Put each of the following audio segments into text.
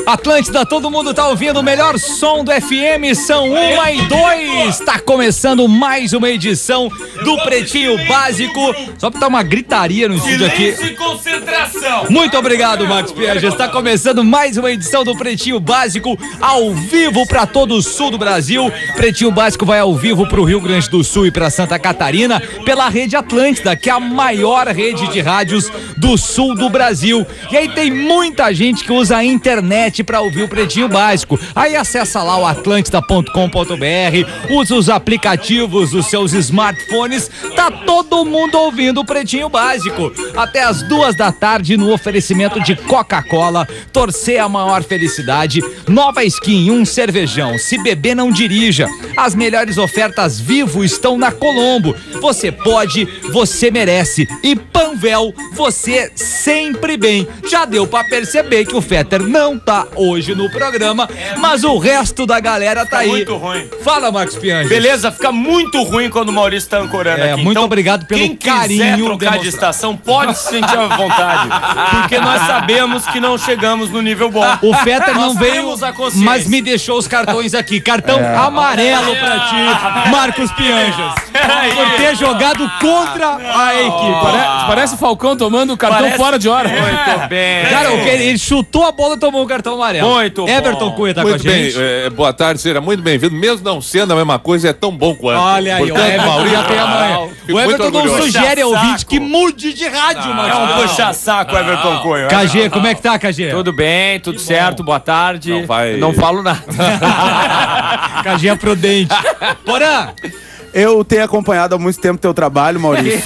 Atlântida, todo mundo tá ouvindo o melhor som do FM, são 1h02. Tá começando mais uma edição do Pretinho Básico. Só pra dar uma gritaria no estúdio aqui. Silêncio e concentração. Muito obrigado, Marcos Pianges. Está começando mais uma edição do Pretinho Básico, ao vivo para todo o sul do Brasil. Pretinho Básico vai ao vivo pro Rio Grande do Sul e para Santa Catarina pela Rede Atlântida, que é a maior rede de rádios do sul do Brasil. E aí tem muita gente que usa a internet para ouvir o Pretinho Básico. Aí acessa lá o atlântida.com.br, usa os aplicativos dos seus smartphones, tá todo mundo ouvindo o Pretinho Básico. Até as 2 da tarde no oferecimento de Coca-Cola, torcer a maior felicidade, Nova Skin, um cervejão, se beber não dirija. As melhores ofertas Vivo estão na Colombo. Você pode, você merece. E Panvel, você sempre bem. Já deu pra perceber que o Fetter não tá hoje no programa, mas o resto da galera tá aí. Muito ruim. Fala, Marcos Pianges. Beleza, fica muito ruim quando o Maurício tá ancorando aqui. Muito então, obrigado pelo quem carinho. Quem quiser trocar de estação, pode se sentir à vontade, porque nós sabemos que não chegamos no nível bom. O Fetter não Nós veio, temos a consciência. mas me deixou os cartões aqui. Cartão amarelo pra ti, Marcos Pianges, por ter jogado contra a equipe. Parece Falcão tomando o cartão fora de hora. Muito bem. Cara, ele chutou a bola e tomou o cartão amarelo. Muito bom. Everton Cunha tá Muito com a bem, gente. boa tarde, seja muito bem-vindo. Mesmo não sendo a mesma coisa, é tão bom quanto. Olha aí, o Portanto, Everton Maurício, já tem amanhã. fico O Everton muito não orgulhoso. sugere ao ouvinte Saco. que mude de rádio, É Marcos. um puxa-saco, Everton Cunha. KG, como é que tá, KG? Tudo bem, tudo certo, boa tarde. Não vai- Não falo nada. KG é prudente. Porã, Eu tenho acompanhado há muito tempo teu trabalho, Maurício.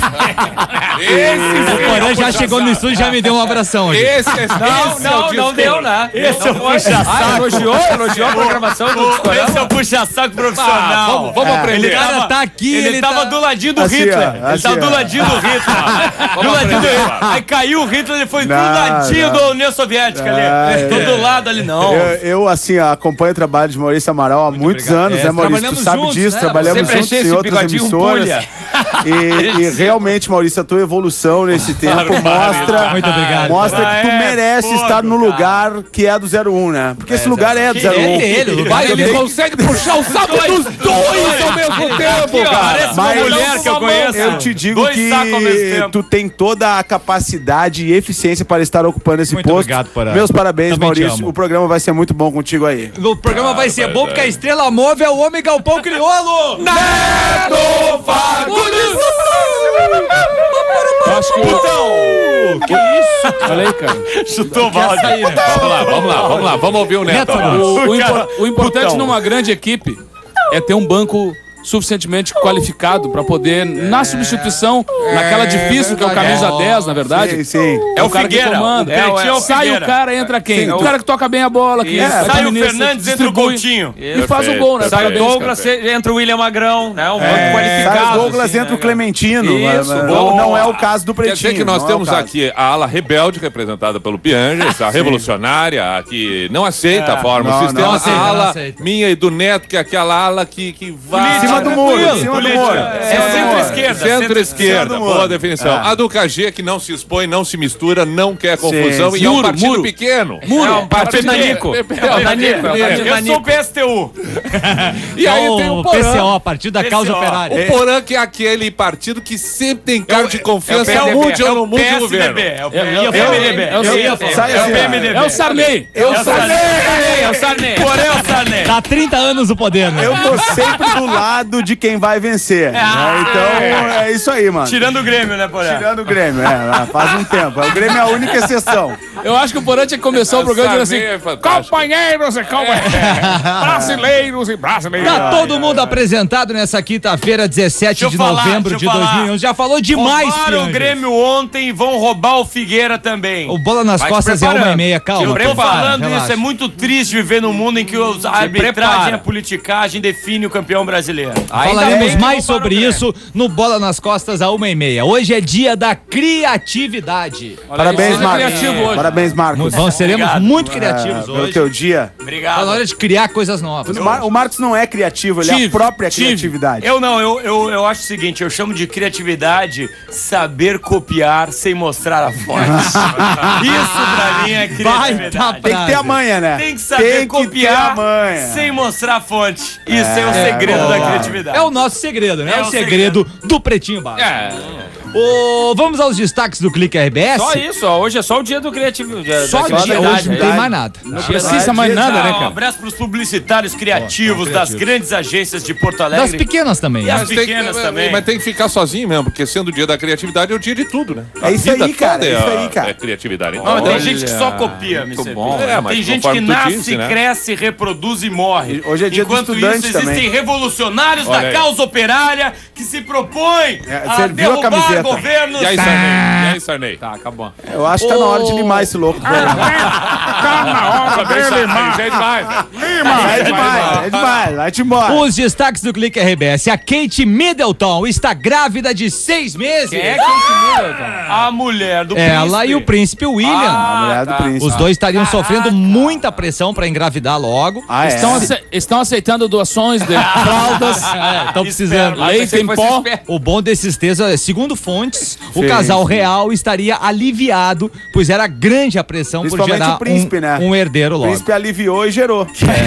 o Porã já chegou no estúdio e já me deu um abração hoje. Não deu, né? Esse é o puxa-saco. Elogiou a programação do Discorama. Esse é o puxa-saco profissional. Vamos aprender. O cara tá aqui, Ele tava do ladinho do Assim, Hitler. ó, Ele assim, tava do ó. ladinho do Hitler. Do ladinho do Hitler. Aí caiu o Hitler, ele foi do ladinho da União Soviética ali. Tô do lado ali, não. Eu, assim, acompanho o trabalho de Maurício Amaral há muitos anos, né, Maurício? Tu sabe juntos, disso, né? trabalhamos Sempre juntos achei em esse outras bigodinho emissoras. pulha. E realmente, Maurício, a tua evolução nesse tempo mostra, Muito obrigado. mostra que tu merece estar no lugar que é do 01, né? Porque esse lugar é do 01. É dele, Ele consegue puxar o saco dos dois ao mesmo tempo, cara. Parece uma Mas mulher que eu conheço. Eu te digo Dois que sacos ao mesmo tempo. tu tem toda a capacidade e eficiência para estar ocupando esse Muito posto. obrigado, Porã. Meus parabéns, Também te Maurício. amo. O programa vai ser muito bom contigo aí. O programa vai ser bom porque a estrela move é o homem galpão crioulo. Neto Fagundes! Acho que Que isso? Olha aí, cara. Chutou o balde. Vamos lá, vamos ouvir o Neto. O importante numa grande equipe é ter um banco suficientemente qualificado para poder, na substituição, naquela difícil que é o camisa 10, na verdade. Sim, sim. É o cara que Figueira. comanda. É o Sai Figueira. o cara, entra quem? Sim, o cara que toca bem a bola, que Sai o administra, Fernandes, entra o distribui Coutinho. e faz o gol, né? Sai o Parabéns, Douglas, entra o William Magrão, né? Um banco Sai qualificado. o Douglas, assim, entra o né, Clementino. Isso, mas boa. não é o caso do Quer Pretinho. dizer que nós não é o temos caso. aqui a ala rebelde, representada pelo Pianges, a revolucionária, a que não aceita a forma, não, o sistema, não aceita, a não ala aceita. minha e do Neto, que é aquela ala que vai... Em cima do muro, em cima do muro. É centro-esquerda. Centro-esquerda, Centro- boa definição. É. A do KG, que não se expõe, não se mistura, não quer confusão, sim. e é um Muro, partido muro. pequeno. É um partido Nanico. Eu sou o PSTU. E aí tem o o Porã. PCO, a partir da causa PCO. operária. O Porã, que é aquele partido que sempre tem cargo de confiança, É o mude ou não mude o governo. PSDB. É o PMDB. É o Sai assim, PMDB. É o Sarney. É o Sarney. Porém, é o Sarney. Tá há 30 anos no poder, né? Eu tô sempre do lado de quem vai vencer. né? Então é isso aí, mano. Tirando o Grêmio, né, Porém? Tirando o Grêmio, faz um tempo. O Grêmio é a única exceção. Eu acho que o Porã tinha que começar o programa dizendo Sarney é assim: fantástico. companheiros e companheiras, brasileiros e brasileiras. Tá todo mundo apresentado nessa quinta-feira, 17 de novembro de 2011. Já falou demais, Roubaram o Pianges. Grêmio ontem e vão roubar o Figueira também. O Bola nas Vai Costas se é preparando. 1h30, calma. Eu tô prepara, falando relaxa. isso, é muito triste viver num mundo em que a arbitragem e a politicagem definem o campeão brasileiro. Falaremos mais sobre isso no Bola nas Costas, a 1h30. Hoje é dia da criatividade. Parabéns, seja Marcos. criativo hoje. Parabéns. Parabéns, Marcos. Seremos muito criativos Pelo hoje. teu dia. Obrigado. Tá na hora de criar coisas novas. O Marcos não é criativo, ele é a própria criatividade. Eu acho o seguinte, eu chamo de criatividade saber copiar sem mostrar a fonte. Isso pra mim é criatividade. Tem que ter a manha, né? Tem que saber copiar sem mostrar a fonte. Isso é o segredo da criatividade. É o nosso segredo, né? É o segredo do Pretinho Básico. Vamos aos destaques do Clique RBS? Só isso, hoje é só o dia do criativo. Só o dia, hoje não tem mais nada. Não precisa mais nada, né, Um cara? abraço pros publicitários criativos das grandes agências de Porto Alegre. Das pequenas também. E as Mas pequenas também. Mas tem que ficar sozinho mesmo, porque sendo o dia da criatividade é o dia de tudo, né? É isso aí, cara. É isso aí, É cara. criatividade. Não, mas Então, tem gente que só copia, muito Mr. bom. P. Mas Tem gente conforme que tu nasce, disse, né? cresce, reproduz e morre. Hoje é dia do Enquanto estudante isso, existem também. revolucionários Olha da aí. causa operária que se propõem a você viu a derrubar camiseta? governos. E aí, Sarney? E aí, Sarney? Tá, acabou. Eu acho que tá na hora de limar esse louco. Tá na hora dele, mas já é demais. É demais. Vai-te embora. Os destaques do Clique RBS. A Kate Middleton está grávida de 6 meses. Quem é Kate Middleton? A mulher do príncipe. Ela e o príncipe William. A mulher do príncipe. Os dois estariam sofrendo muita pressão para engravidar logo. Estão aceitando doações de fraldas, Estão precisando. leite em pó. O bom desses textos é, segundo fontes, o casal real estaria aliviado, pois era grande a pressão por Principalmente gerar o príncipe, né? um herdeiro O logo. príncipe aliviou e gerou.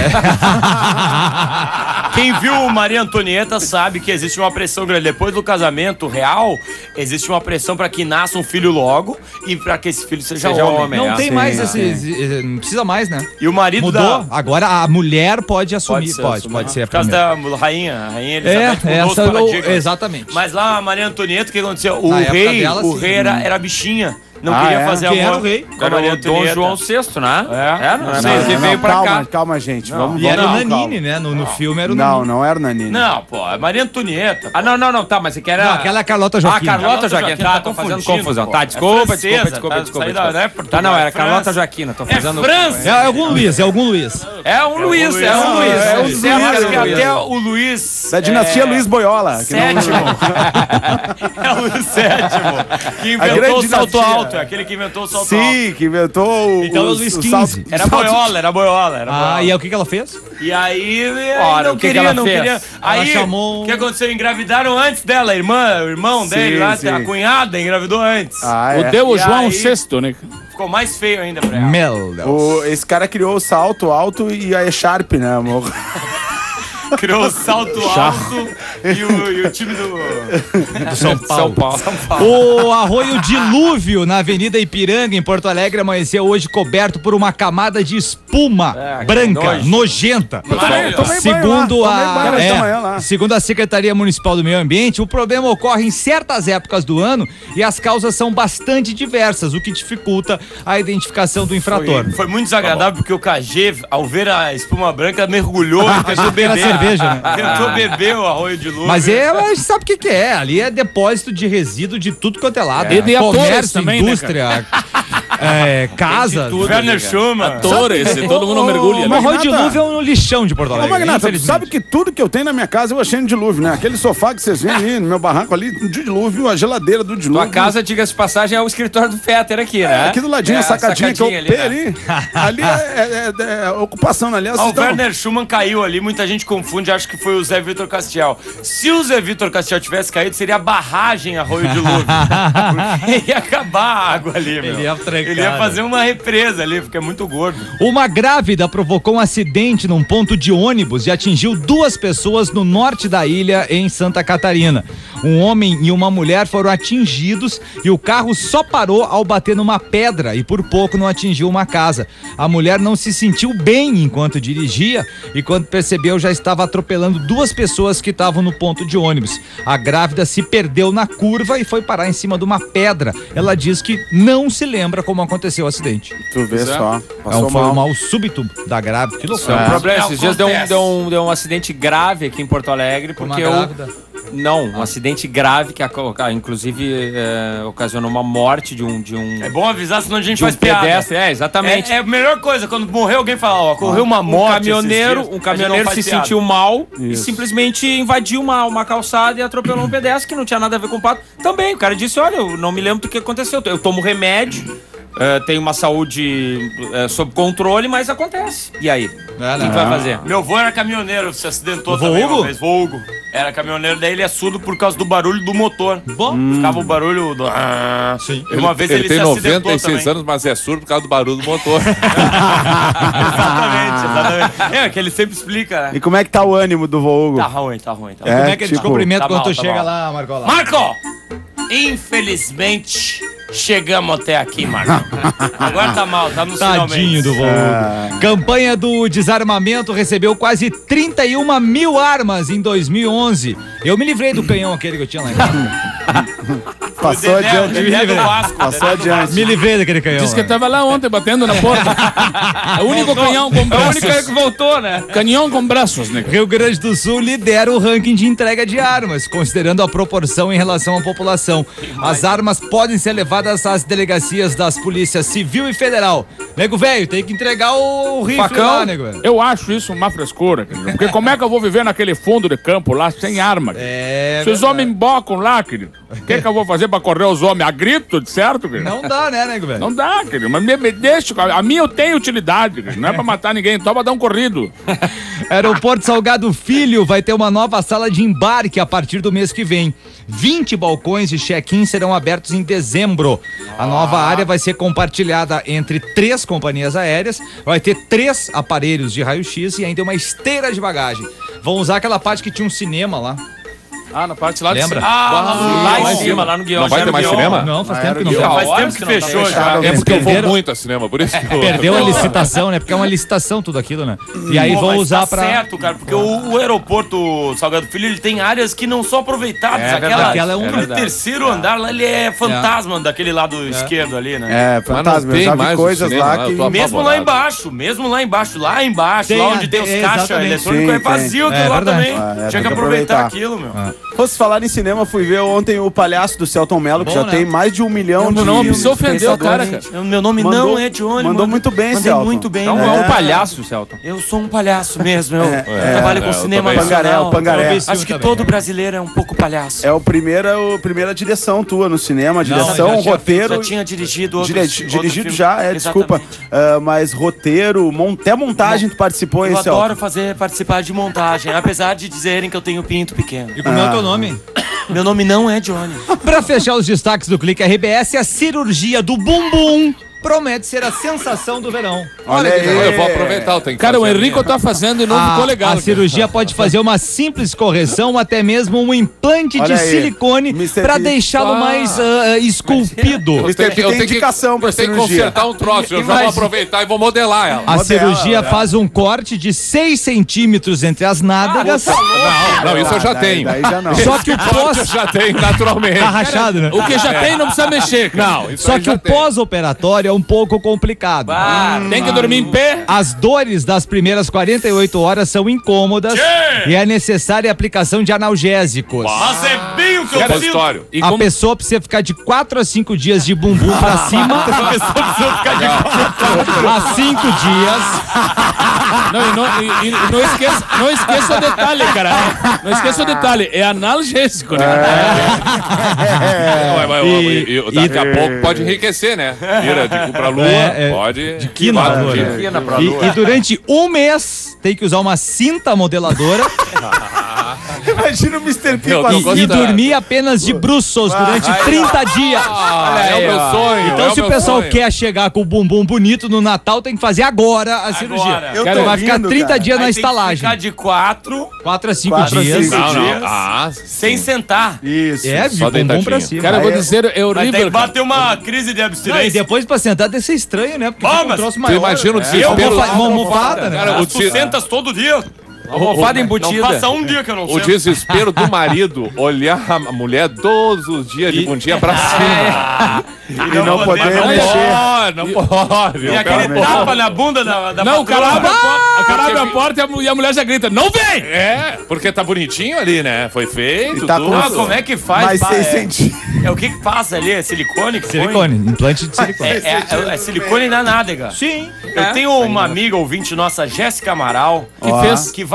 Quem viu Maria Antonieta sabe que existe uma pressão grande. Depois do casamento real, existe uma pressão para que nasça um filho logo e para que esse filho seja homem. Não tem sim, mais sim. não precisa mais, né? E o marido Mudou. Agora a mulher pode assumir. ser, Pode ser a por causa primeira. da rainha Elizabeth mudou os essa, paradigmas. exatamente. Mas lá a Maria Antonieta, o que aconteceu? O Na época rei, dela, o sim. rei era bichinha. Não Ah, queria é? fazer Quem amor era o rei? com a Maria Antonieta. Dom João VI, né? Não Não, sei, não, que veio pra cá. Calma, gente. Vamos E era o com Nanini, calma. né? No filme era o Não, Nanini. não era o Nanini. Não, pô, é Maria Antonieta. Ah, não, tá, mas você quer era... Não, aquela é a Carlota Joaquim. Carlota Joaquina, Joaquina, tô fazendo confundindo, confusão. pô. Tá, É desculpa. francesa, saída, né, Tá, Portugal, não, era é França. Carlota Joaquina, tô fazendo... França. É algum Luiz. É um Luiz, É um Luiz. É o Luiz. Certo, que até o Luiz... Da dinastia Luiz Boiola. que não- Sétimo. É o Luiz VII. Que grande inventou o salto dinastia. alto. É aquele que inventou o salto alto. Sim, que inventou o. Então é o os- Luiz o XV. salto- Era boiola. E aí o que ela fez? E aí, Ora, não o que queria, que ela não fez? queria. Aí, chamou- o que aconteceu? Engravidaram antes dela, o irmão dele lá, sim. a cunhada engravidou antes. Ah, O é. Deu E João aí- VI, né? Ficou mais feio ainda pra ela. Meu Deus. Esse cara criou o salto alto e a Sharp, né, amor? Criou o salto alto e o time do São Paulo. O arroio Dilúvio na Avenida Ipiranga, em Porto Alegre, amanheceu hoje coberto por uma camada de espuma branca, nojenta. Maravilhoso. Segundo Tomei banho esta manhã lá. segundo a Secretaria Municipal do Meio Ambiente, o problema ocorre em certas épocas do ano e as causas são bastante diversas, o que dificulta a identificação do infrator. Foi muito desagradável porque o KG, ao ver a espuma branca, mergulhou e tentou Era beber. cerveja, né? Tentou beber o arroio de luz. Mas a gente sabe o que é. Ali é depósito de resíduo de tudo quanto é lado. E de atores Comércio, também, né, indústria, casas. Werner Schumann. Torres, todo mundo mergulha. O arroio Magnata. dilúvio é um lixão de Porto Ô, Alegre. Magnata, tu infelizmente. sabe que tudo que eu tenho na minha casa eu achei no dilúvio, né? Aquele sofá que vocês veem ali no meu barranco ali, de dilúvio, a geladeira do dilúvio. Tua casa, diga-se de passagem, é o escritório do Fetter aqui, né? Aqui do ladinho, a sacadinha que eu ali, pei né? ali. Ali é ocupação, aliás. O Werner Schumann caiu ali, muita gente confunde, acha que foi o Zé Vitor Castiel. Se o Zé Vitor Castiel tivesse caído, seria a barragem Arroio de Lúvio. Porque ia acabar a água ali, meu. Ele ia trancar, Ele ia fazer uma represa ali, porque é muito gordo. Uma grávida provocou um acidente num ponto de ônibus e atingiu 2 pessoas no norte da ilha, em Santa Catarina. Um homem e uma mulher foram atingidos e o carro só parou ao bater numa pedra e por pouco não atingiu uma casa. A mulher não se sentiu bem enquanto dirigia e quando percebeu já estava atropelando 2 pessoas que estavam no ponto de ônibus. A grávida se perdeu na curva e foi parar em cima de uma pedra. Ela diz que não se lembra como aconteceu o acidente. Tu vê só. Foi um mal súbito da grávida. Que loucura. O problema, esses dias Acontece. deu um acidente grave aqui em Porto Alegre, Uma porque grávida. Não, um acidente grave que inclusive ocasionou uma morte de um É bom avisar, senão a gente de um faz piada. pedestre. Exatamente. É a melhor coisa, quando morreu alguém fala, ó, ocorreu uma morte. Um esses dias, a caminhoneiro gente não faz se piada. sentiu mal e simplesmente invadiu uma calçada e atropelou um pedestre que não tinha nada a ver com o pato. Também, o cara disse, olha, eu não me lembro do que aconteceu. Eu tomo remédio, tem uma saúde sob controle, mas acontece. E aí? O que vai fazer? Meu avô era caminhoneiro, se acidentou O também Hugo? uma vez. Vô Hugo. Era caminhoneiro, daí ele é surdo por causa do barulho do motor. Bom. Ficava o barulho do... Sim. E uma vez ele tem se acidentou 96 também. anos, mas é surdo por causa do barulho do motor. Exatamente. É, que ele sempre explica, né? E como é que tá o ânimo do vô Hugo? Tá ruim. Como é que ele te tipo, cumprimenta tá quando mal, tu tá chega mal. lá, Marcola? Marco! Infelizmente, chegamos até aqui, Marco. Agora tá mal, tá no Tadinho do vô Hugo. Campanha do desarmamento recebeu quase 31 mil armas em 2011. Eu me livrei do canhão aquele que eu tinha lá em casa. Passou adiante. do Vasco. Passou adiante. Me livrei daquele canhão. Disse que lá. tava lá ontem batendo na porta. É o único canhão com É o único braços. que voltou, né? Canhão com braços, né? Rio Grande do Sul lidera o ranking de entrega de armas, considerando a proporção em relação à população. As armas podem ser levadas às delegacias das polícias civil e federal. Nego velho, tem que entregar o rifle Facão. lá, nego velho. Eu acho isso uma frescura, querido. Porque como é que eu vou viver naquele fundo de campo lá sem arma? Querido? Se os homens embocam lá, querido, o que eu vou fazer pra correr os homens? A grito, certo, querido? Não dá, né, nego velho? Não dá, querido. Mas me deixa. A minha eu tenho utilidade, querido. Não é pra matar ninguém, só pra dar um corrido. Aeroporto Salgado Filho vai ter uma nova sala de embarque a partir do mês que vem. 20 balcões de check-in serão abertos em dezembro. A nova área vai ser compartilhada entre 3 companhias aéreas, vai ter 3 aparelhos de raio-x e ainda uma esteira de bagagem. Vão usar aquela parte que tinha um cinema lá. Ah, na parte lá Lembra? de cima. Lá em cima, lá no guião. Não vai ter mais cinema? Não, faz tempo que não Já tem. faz tempo que que não tá fechou já. É porque eu vou Perderam- muito a cinema, por isso que eu... Perdeu a licitação, né? Porque é uma licitação tudo aquilo, né? E aí Pô, vão mas usar tá pra... certo, cara, porque o aeroporto Salgado Filho, ele tem áreas que não são aproveitadas. Aquela é um- aquele terceiro andar lá, ele é fantasma daquele lado esquerdo ali, né? É, fantasma. Eu tem já vi mais o coisas cinema lá lá, que... eu tô Mesmo lá embaixo, lá embaixo, Tem, lá onde tem os caixas exatamente. eletrônicos, Sim, é vazio tem. aquilo É lá verdade. também. Ah, Tinha tem que que aproveitar aproveitar. aquilo, meu. Fosse falar em cinema, fui ver ontem o Palhaço do Celton Mello, que Bom, já né? tem mais de 1 milhão de... Não precisa ofender o cara, cara. Meu nome Mandou- não é Johnny. mandou muito bem, Mandei Celton. muito bem. Então né? é um palhaço, Celton. Eu sou um palhaço mesmo. Eu trabalho com eu cinema também. nacional. Pangaré. Acho que todo brasileiro é um pouco palhaço. É a primeira direção tua no cinema, direção, já tinha roteiro... Já tinha dirigido outros Dirigido filmes. já, desculpa. Exatamente. Mas roteiro, até montagem tu participou, hein, Eu Celton? adoro participar de montagem, apesar de dizerem que eu tenho pinto pequeno. E como é o teu nome? Meu nome não é Johnny. Pra fechar os destaques do Clique RBS, a cirurgia do bumbum promete ser a sensação do verão. Olha que aí. legal. Eu vou aproveitar, eu tenho que Cara, o fazer a Henrico minha. tá fazendo e não ficou legal. A cara. cirurgia pode fazer uma simples correção, até mesmo um implante Olha de aí. silicone Mr. pra P. deixá-lo mais esculpido. Mr. P tem indicação pra Eu tenho que cirurgia. consertar um troço, eu já vou aproveitar e vou modelar ela. A Modela, cirurgia né? faz um corte de 6 centímetros entre as nádegas. Não, isso eu já tenho. Daí já não. Só que o Eu pós já tenho, naturalmente. tá rachado, né? O que já tem não precisa mexer, cara. Não, isso Só aí que já o tem. pós-operatório é um pouco complicado. Tem que dormir em pé. As dores das primeiras 48 horas são incômodas e é necessária a aplicação de analgésicos. Mas é bem o que eu sinto. Repositório. E A como... pessoa precisa ficar de 4 a 5 dias de bumbum pra cima. A 5 dias. Não esqueça o detalhe, cara. Não esqueça o detalhe. É analgésico, né? Daqui a pouco pode enriquecer, né? Vira de cu pra lua, pode. De quina pra lua, né? E durante um mês tem que usar uma cinta modeladora Imagina o Mr. P Eu com a tô e gostando. dormir apenas de bruços durante 30 dias. É o meu sonho. Então, é se o meu pessoal sonho. quer chegar com o bumbum bonito no Natal, tem que fazer agora a cirurgia. Eu Cara, tô Vai ficar rindo, 30 cara. dias na Aí tem que estalagem. ficar de 4 4 a 5 4 a dias. 5 Não, dias. não. Ah, sem sentar. Isso. É, de Só bumbum deitadinho. pra cima. Cara, eu vou Aí é- dizer, é Vai ter horrível. que cara. bater uma crise de Não, e abstinência. depois pra sentar deve ser estranho, né? Porque Ah, fica um mas troço tu maior. imagina o Eu desespero. vou Uma almofada, né? Cara, o Tu sentas todo dia. Almofada Não embutida. passa um dia que eu não O sento. desespero do marido olhar a mulher todos os dias de bundinha pra cima. E não poder não mexer. Não pode. E aquele tapa na bunda da Não, o cara patroa. abre a porta, o cara abre a porta e a mulher já grita, não vem! É, porque tá bonitinho ali, né? Foi feito, E tá tudo. com- Ah, como é que faz? Mais pá? 6 centímetros. É o que passa ali? É silicone? que põe? Silicone, implante de silicone. É silicone na nádega. Sim. Eu tenho uma amiga ouvinte nossa, Jéssica Amaral, Que fez? que vai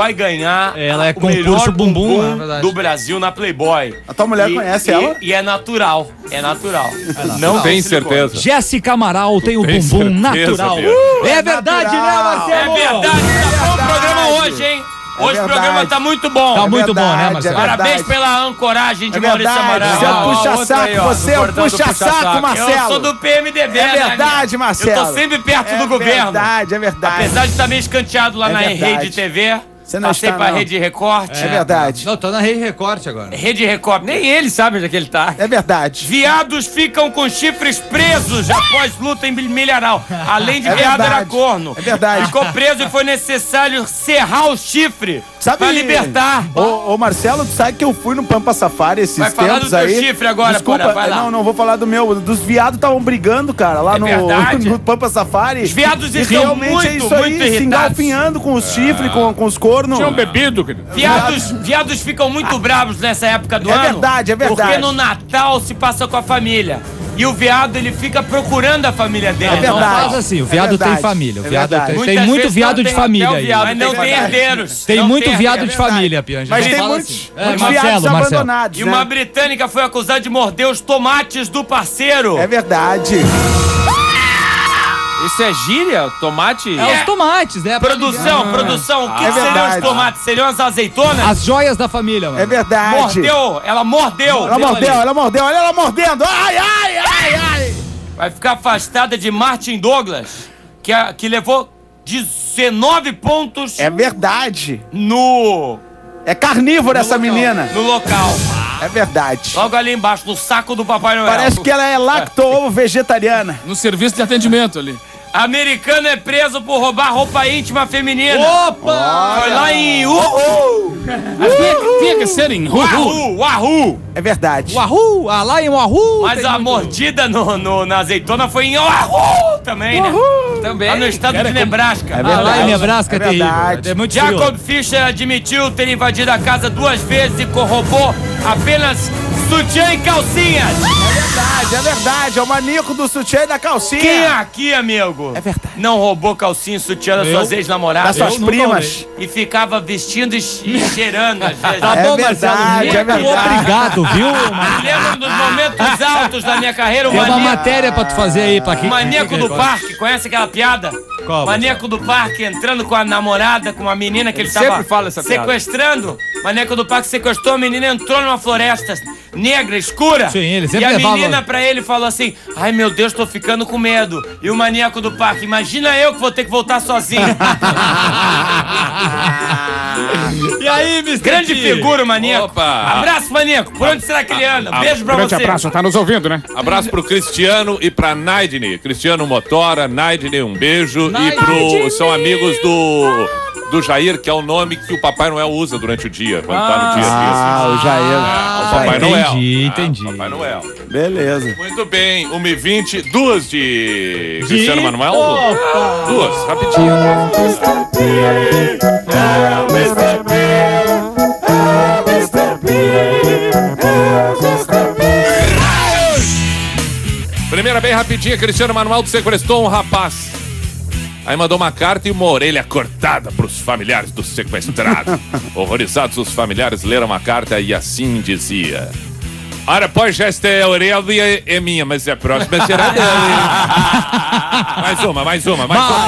vai ganhar Ela é o melhor concurso bumbum, na verdade. do Brasil na Playboy. A tua mulher conhece ela? E é natural. É natural. Não tem silicone. certeza. Jéssica Amaral tem o Tem bumbum certeza, natural. Pedro. É verdade, né, É Marcelo? verdade, tá bom o programa hoje, hein? Hoje o programa verdade. tá muito bom. Tá muito bom, né, verdade, Marcelo? é verdade. Parabéns pela ancoragem de É Maurício verdade, Amaral. você é um outra puxa-saco, aí, ó, você é no um bordão do puxa-saco, puxa-saco. Marcelo. Eu sou do PMDB, É verdade, né? Marcelo. Eu tô sempre perto do governo. É verdade. Apesar de estar meio escanteado lá É na verdade. Rede TV, Você não passei está, pra não. Rede Recorte. É verdade. Não, tô na Rede Recorte agora. Rede Recorte. Nem ele sabe onde é que ele tá. É verdade. Viados ficam com chifres presos após luta em milharal. Além de É viado verdade. era corno. É verdade. Ficou preso e foi necessário serrar o chifre pra libertar. Ô, Marcelo, tu sabe que eu fui no Pampa Safari esses Vai falar tempos do teu aí. chifre agora, Desculpa, Porã, vai lá. não vou falar do meu. Dos viados estavam brigando, cara, lá É verdade. no Pampa Safari. Os viados E estão realmente muito, é isso muito aí, se irritados. engalfinhando com os chifres, com os cornos. Tinham bebido, querido. Viados ficam muito bravos nessa época do É ano. verdade, é verdade. Porque no Natal se passa com a família. E o viado, ele fica procurando a família dele. É verdade. Não faz assim, o viado É verdade. tem família. O É viado verdade. tem Muitas muito vezes viado não de tem família até o aí. viado Mas não tem herdeiros. Tem Não muito viado herdeiros. de família, Pianja. Mas Não tem fala muitos, assim. muitos Marcelo, viados Marcelo. abandonados, E né? uma britânica foi acusada de morder os tomates do parceiro. É verdade. Isso é gíria? Tomate? É os tomates, né? Produção, o que É seriam verdade. os tomates? Seriam as azeitonas? As joias da família, mano. É verdade. Ela mordeu. Ela mordeu, olha ela mordendo. Ai. Vai ficar afastada de Martin Douglas, que levou 19 pontos É verdade. no É carnívora essa menina. no local. É verdade. Logo ali embaixo, no saco do Papai Noel. Parece que ela é lacto-vegetariana. No serviço de atendimento ali. Americano é preso por roubar roupa íntima feminina. Opa! Foi lá em Tinha que ser em Wahoo. É verdade. Wahoo! Lá em Wahoo! Mas tem a muito- mordida na azeitona foi em Wahoo também, né? Também. Lá no estado de Nebraska. É Lá em verdade. Nebraska é É terrível. verdade. É muito frio. Jacob Fischer admitiu ter invadido a casa 2 vezes e roubou apenas sutiã e calcinhas. É verdade. É o maníaco do sutiã e da calcinha. Quem aqui, amigo, É verdade. não roubou calcinha e sutiã das suas ex-namoradas? Das suas nunca primas. E ficava vestindo e cheirando às vezes. Tá É bom, verdade, Marcelo. é Muito verdade. obrigado, viu? Me lembro dos momentos altos da minha carreira. Tem uma matéria pra tu fazer aí, pra quem... O maníaco do parque, conhece aquela piada? Qual, Maníaco do parque entrando com a namorada, com uma menina que ele sempre tava fala essa piada. sequestrando. Maníaco do parque sequestrou a menina, entrou numa floresta negra, escura. Sim, ele sempre E a levava- menina pra ele falou assim: ai meu Deus, tô ficando com medo. E o maníaco do parque: imagina eu que vou ter que voltar sozinho. E aí, Mr. Grande T? figura, o maníaco. Opa! Abraço, maníaco. Por onde será que ele anda? Beijo pra Grande você. abraço, tá nos ouvindo, né? Abraço pro Cristiano e pra Naidne. Cristiano Motora, Naidne, um beijo. E são amigos do Jair, que é o nome que o Papai Noel usa durante o dia, quando tá no dia a dia. O Jair. O Papai Noel. Entendi. Papai Noel. Beleza. Muito bem, 1h20, duas de Cristiano Manuel. Duas, rapidinho. Primeira bem rapidinha, Cristiano Manuel sequestrou um rapaz. Aí mandou uma carta e uma orelha cortada pros familiares do sequestrado. Horrorizados, os familiares leram a carta e assim dizia: ora, pois, esta orelha é minha, mas a próxima será dele. mais uma.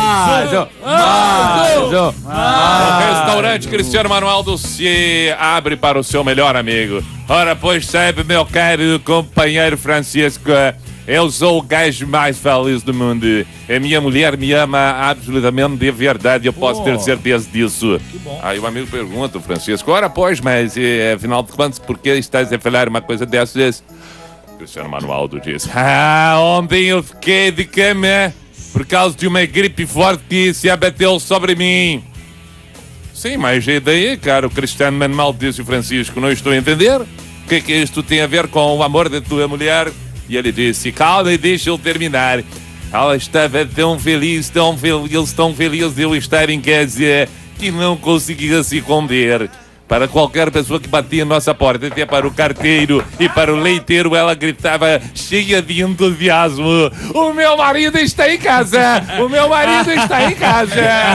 O restaurante Cristiano Manualdo se abre para o seu melhor amigo. Ora, pois, sabe, meu caro companheiro Francisco, eu sou o gajo mais feliz do mundo. A minha mulher me ama absolutamente de verdade, eu posso ter certeza disso. Aí o amigo pergunta, o Francisco: ora, pois, mas afinal de contas, por que estás a falar uma coisa dessas? Cristiano Manualdo diz: ontem eu fiquei de cama por causa de uma gripe forte que se abateu sobre mim. Sim, mas e daí, caro Cristiano Manualdo, disse o Francisco, não estou a entender. O que isto tem a ver com o amor da tua mulher? E ele disse: calma e deixa eu terminar. Ela estava tão feliz de eu estar em casa, que não conseguia se esconder. Para qualquer pessoa que batia em nossa porta, até para o carteiro e para o leiteiro, ela gritava cheia de entusiasmo: o meu marido está em casa! O meu marido está em casa!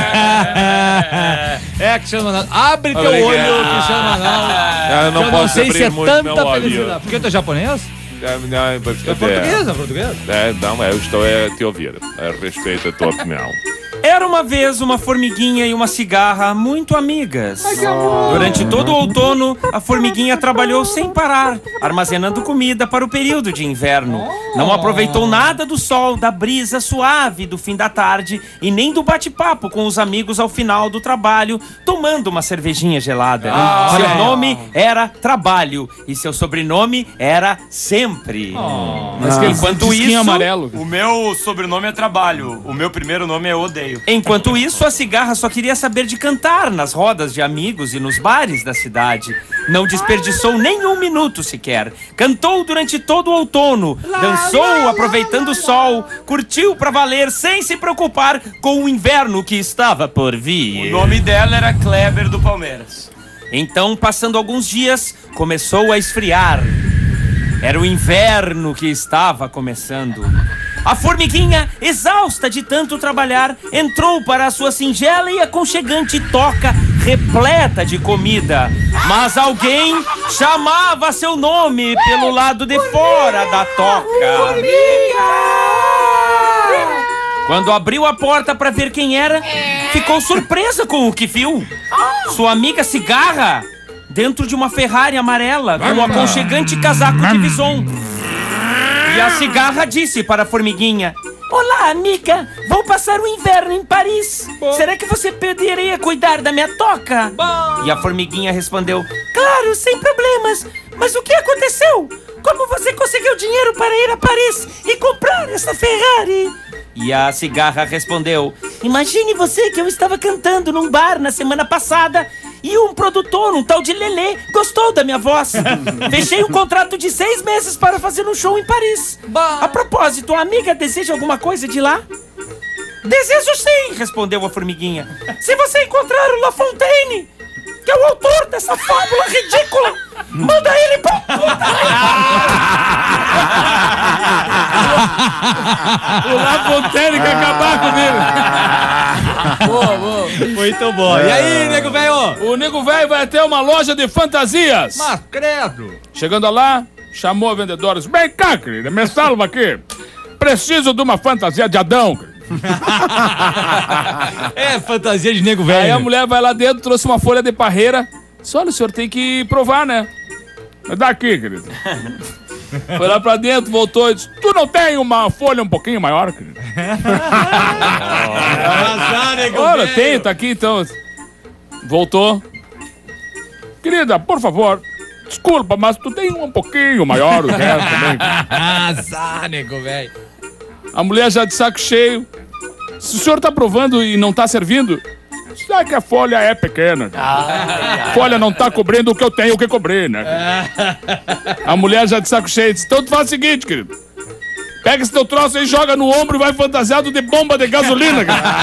Cristiano Ronaldo. Abre teu olho, Cristiano Ronaldo. Eu não sei se é muito meu tanta olho. felicidade. Por que tu é japonês? Não, porque É português. não, eu estou a te ouvir. A respeito da tua opinião. Era uma vez uma formiguinha e uma cigarra muito amigas. Durante todo o outono, a formiguinha trabalhou sem parar, armazenando comida para o período de inverno. Não aproveitou nada do sol, da brisa suave do fim da tarde e nem do bate-papo com os amigos ao final do trabalho, tomando uma cervejinha gelada. Seu nome era Trabalho e seu sobrenome era Sempre. Mas que Enquanto isso, amarelo. O meu sobrenome é Trabalho. O meu primeiro nome é Odeio. Enquanto isso, a cigarra só queria saber de cantar nas rodas de amigos e nos bares da cidade. Não desperdiçou nem um minuto sequer. Cantou durante todo o outono, dançou aproveitando o sol, curtiu pra valer sem se preocupar com o inverno que estava por vir. O nome dela era Kleber do Palmeiras. Então, passando alguns dias, começou a esfriar. Era o inverno que estava começando. A formiguinha, exausta de tanto trabalhar, entrou para a sua singela e aconchegante toca repleta de comida. Mas alguém chamava seu nome pelo lado de fora da toca. Quando abriu a porta para ver quem era, ficou surpresa com o que viu. Sua amiga Cigarra, dentro de uma Ferrari amarela, com um aconchegante casaco de Vison. E a Cigarra disse para a formiguinha: olá, amiga, vou passar o inverno em Paris. Será que você poderia cuidar da minha toca? E a formiguinha respondeu: claro, sem problemas. Mas o que aconteceu? Como você conseguiu dinheiro para ir a Paris e comprar essa Ferrari? E a Cigarra respondeu: imagine você que eu estava cantando num bar na semana passada e um produtor, um tal de Lelê, gostou da minha voz. Fechei um contrato de 6 meses para fazer um show em Paris. A propósito, a amiga deseja alguma coisa de lá? Desejo sim, respondeu a formiguinha. Se você encontrar o La Fontaine, que é o autor dessa fábula ridícula, manda ele pra puta. O La Fontaine quer acabar comigo. Muito bom. E aí, nego velho? O nego velho vai até uma loja de fantasias. Mas credo. Chegando lá, chamou a vendedora. Vem cá, querida, me salva aqui. Preciso de uma fantasia de Adão, querida. É fantasia de nego Aí velho. a mulher vai lá dentro, trouxe uma folha de parreira. Disse, olha, o senhor tem que provar, né? Dá aqui, querido. Foi lá pra dentro, voltou e disse, tu não tem uma folha um pouquinho maior, querido? Olha, tem, tá aqui então. Voltou. Querida, por favor, desculpa, mas tu tem um pouquinho maior o resto também. Azar, nego velho. A mulher já de saco cheio. Se o senhor tá provando e não tá servindo, sabe que a folha é pequena. A folha não tá cobrindo o que eu tenho que cobrir, né? A mulher já de saco cheio disse, então tu faz o seguinte, querido. Pega esse teu troço aí, joga no ombro e vai fantasiado de bomba de gasolina,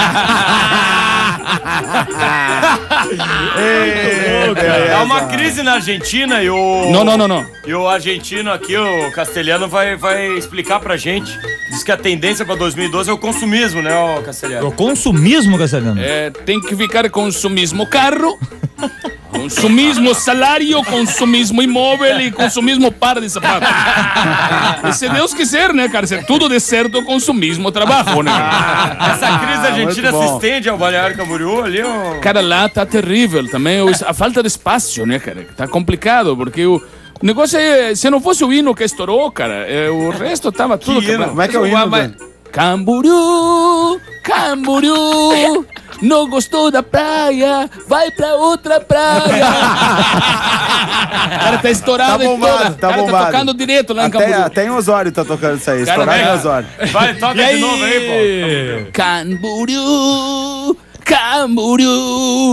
É uma crise na Argentina e o... Não. E o argentino aqui, o castelhano, vai explicar pra gente. Diz que a tendência pra 2012 é o consumismo, né, o castelhano? O consumismo, Castelhano. É, tem que ficar consumismo carro, consumismo salário, consumismo imóvel e consumismo par de sapato. E se Deus quiser, né, cara? Se tudo der certo, o consumismo trabalho, né? Essa crise argentina muito se bom. estende ao Balneário Camboriú ali, ó. Cara, lá tá terrível também. A falta de espaço, né, cara? Tá complicado, porque o negócio é... Se não fosse o hino que estourou, cara, o resto tava tudo... hino? Como é que é o hino, Dan? Camboriú, Camboriú, não gostou da praia, vai pra outra praia. Cara, tá estourado Tá em bombado, toda. tá Cara, bombado. tá tocando direto lá em Camboriú. Até em Osório tá tocando isso aí. Cara, Estourado vai- em Osório. Vai, toca de novo aí, pô. Camboriú, Camboriú,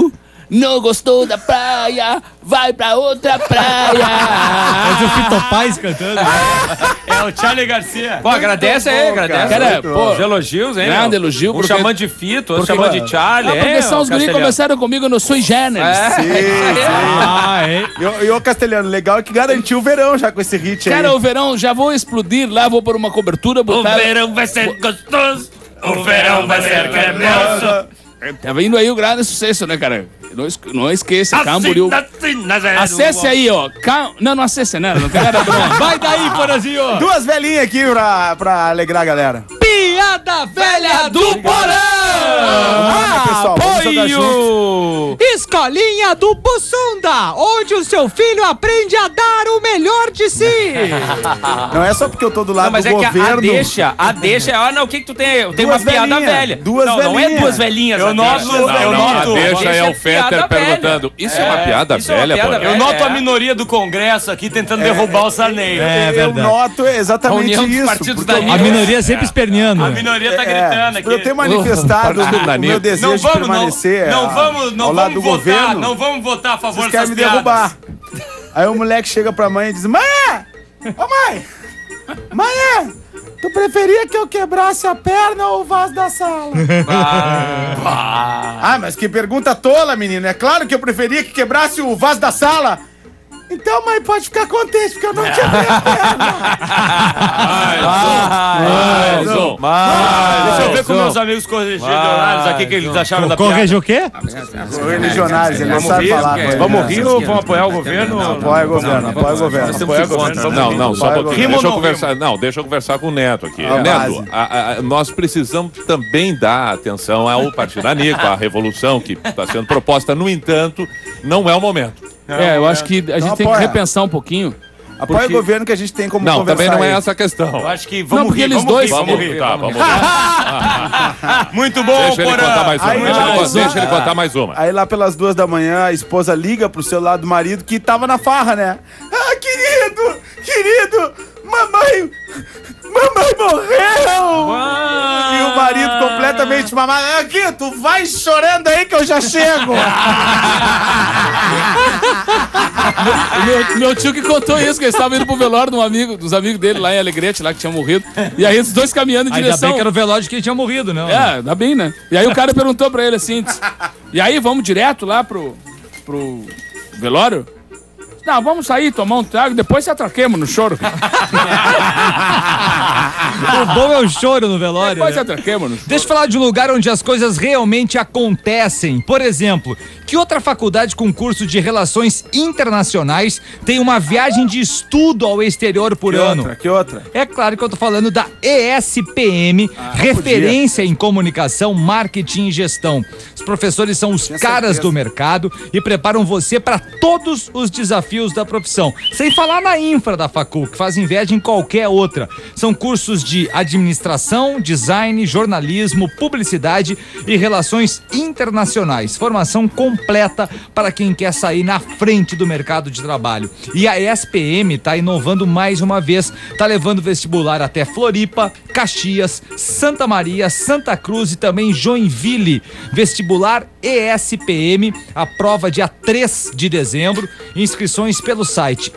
não gostou da praia, vai pra outra praia. Mas o Fito Paz cantando. É o Charlie Garcia. Pô, agradece aí, agradece. Cara, pô, Os elogios, hein? grande meu? elogio, Um porque- chamando de Fito, outro chamando de Charlie. porque são os guris que Castelhano. começaram comigo no Sui Generis. Ah, é? E o Castelhano, legal é que garantiu o verão já com esse hit aí. Cara, o verão, já vou explodir lá, vou por uma cobertura, O botar... verão vai ser gostoso, o verão vai ser cremoso. Tá vindo aí o grande sucesso, né, cara? Não esqueça, Camboriú. Acesse aí, ó. Não acesse, né? Não tem nada pra... Vai daí, Porazinho. Duas velhinhas aqui pra alegrar a galera. Piada velha do Porão. Pessoal, vamos jogar junto. Escolinha do Bussunda, onde o seu filho aprende a dar o melhor de si. Não é só porque eu tô do lado Não, mas do é que governo. a deixa, não, o que tu tem? Tem Duas uma piada velhinhas, velha. duas não, não é velhinhas. duas velhinhas. Eu a noto- deixa. eu Não, noto- a deixa é o piada Fetter velha. perguntando. Isso é uma piada isso é uma velha, piada Porã? Eu velha. noto a minoria do Congresso aqui tentando derrubar o Sarney. Eu noto A exatamente União dos isso. Partidos porque da A minoria sempre esperneando. A minoria tá gritando aqui. eu tenho manifestado Partido o da meu Nico. desejo de permanecer não ao vamos lado do votar, governo. não vamos votar a favor Vocês dessas querem me piadas. derrubar. Aí o moleque chega pra mãe e diz: Mãe! Ô mãe! Mãe! Tu preferia que eu quebrasse a perna ou o vaso da sala? Ah, mas que pergunta tola, menino. É claro que eu preferia que quebrasse o vaso da sala. Então, mãe, pode ficar contente, porque eu não quebrei a perna. Deixa eu ver com meus amigos correligionários aqui que eles acharam da piada. Corrige o quê? Os religionários, ele não Vamos sabe rir, falar. com ele, vamos né? rir ou vamos apoiar o governo? Apoia o governo, apoia o governo. Apoia o governo. Não, só um pouquinho. Rimo Deixa eu ou não conversar. Não, deixa eu conversar com o Neto aqui. Ah, Neto, base. nós precisamos também dar atenção ao Partido da Nico, à revolução que está sendo proposta. No entanto, não é o momento. eu acho que a gente tem que apoia. repensar um pouquinho. Apoia Porque- o governo que a gente tem como Não, conversar também não é aí. essa a questão. Eu acho que vamos Não, porque rir, eles vamos dois- rir, Vamos rir, tá, vamos rir. Muito bom, Deixa ele Porã. contar mais uma. Aí, Deixa ele contar mais uma. Aí lá pelas 2h, a esposa liga pro celular do marido que tava na farra, né? Ah, querido, mamãe morreu! E o marido completamente mamado. Aqui, tu vai chorando aí que eu já chego! Meu tio que contou isso, que eles estavam indo pro velório de um amigo, dos amigos dele lá em Alegrete, lá que tinha morrido. E aí os dois caminhando em Ainda direção... bem que era o velório de quem tinha morrido, não. É, ainda bem, né? E aí o cara perguntou pra ele assim, disse, e aí, vamos direto lá pro velório? Não, vamos sair, tomar um trago, depois se atraquemos no choro. O bom é o choro no velório. Depois se Né? atraquemos no choro. Deixa eu falar de um lugar onde as coisas realmente acontecem. Por exemplo, que outra faculdade com curso de relações internacionais tem uma viagem de estudo ao exterior por ano? Que outra? É claro que eu tô falando da ESPM, referência em comunicação, marketing e gestão. Os professores são os caras do mercado e preparam você para todos os desafios da profissão. Sem falar na infra da facul, que faz inveja em qualquer outra. São cursos de administração, design, jornalismo, publicidade e relações internacionais. Formação completa para quem quer sair na frente do mercado de trabalho. E a ESPM está inovando mais uma vez, está levando vestibular até Floripa, Caxias, Santa Maria, Santa Cruz e também Joinville. Vestibular ESPM, a prova dia 3 de dezembro. Inscrições pelo site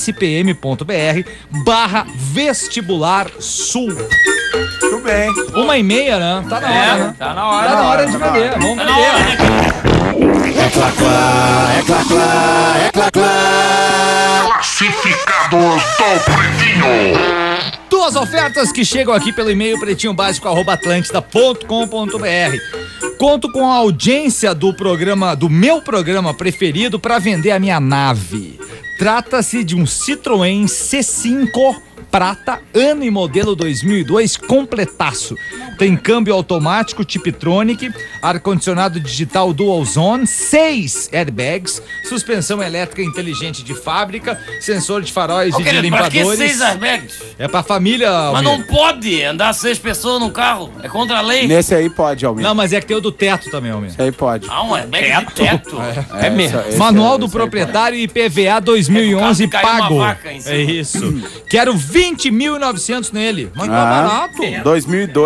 espm.br/vestibular sul. Muito bem. 1h30, né? Tá na hora, né? Tá na hora. Tá na hora de vender. Vamos vender. Classificados do Pretinho. Duas ofertas que chegam aqui pelo e-mail pretinhobásico@atlantida.com.br. Conto com a audiência do meu programa preferido para vender a minha nave. Trata-se de um Citroën C5 prata, ano e modelo 2002, completaço. Tem câmbio automático Tiptronic, ar-condicionado digital Dual Zone, 6 airbags, suspensão elétrica inteligente de fábrica, sensor de faróis e de Pra que limpadores. 6 airbags? É pra família. Mas Almir. não pode andar 6 pessoas num carro. É contra a lei. Nesse aí pode, Almir. Não, mas é que tem o do teto também, Almir. Esse aí pode. Ah, um airbag de teto. É mesmo. Manual do proprietário e IPVA 2011 É, por causa que caiu pago. uma vaca em cima. É isso. Quero 20.900 nele. Mas não é barato. 2002 é o mais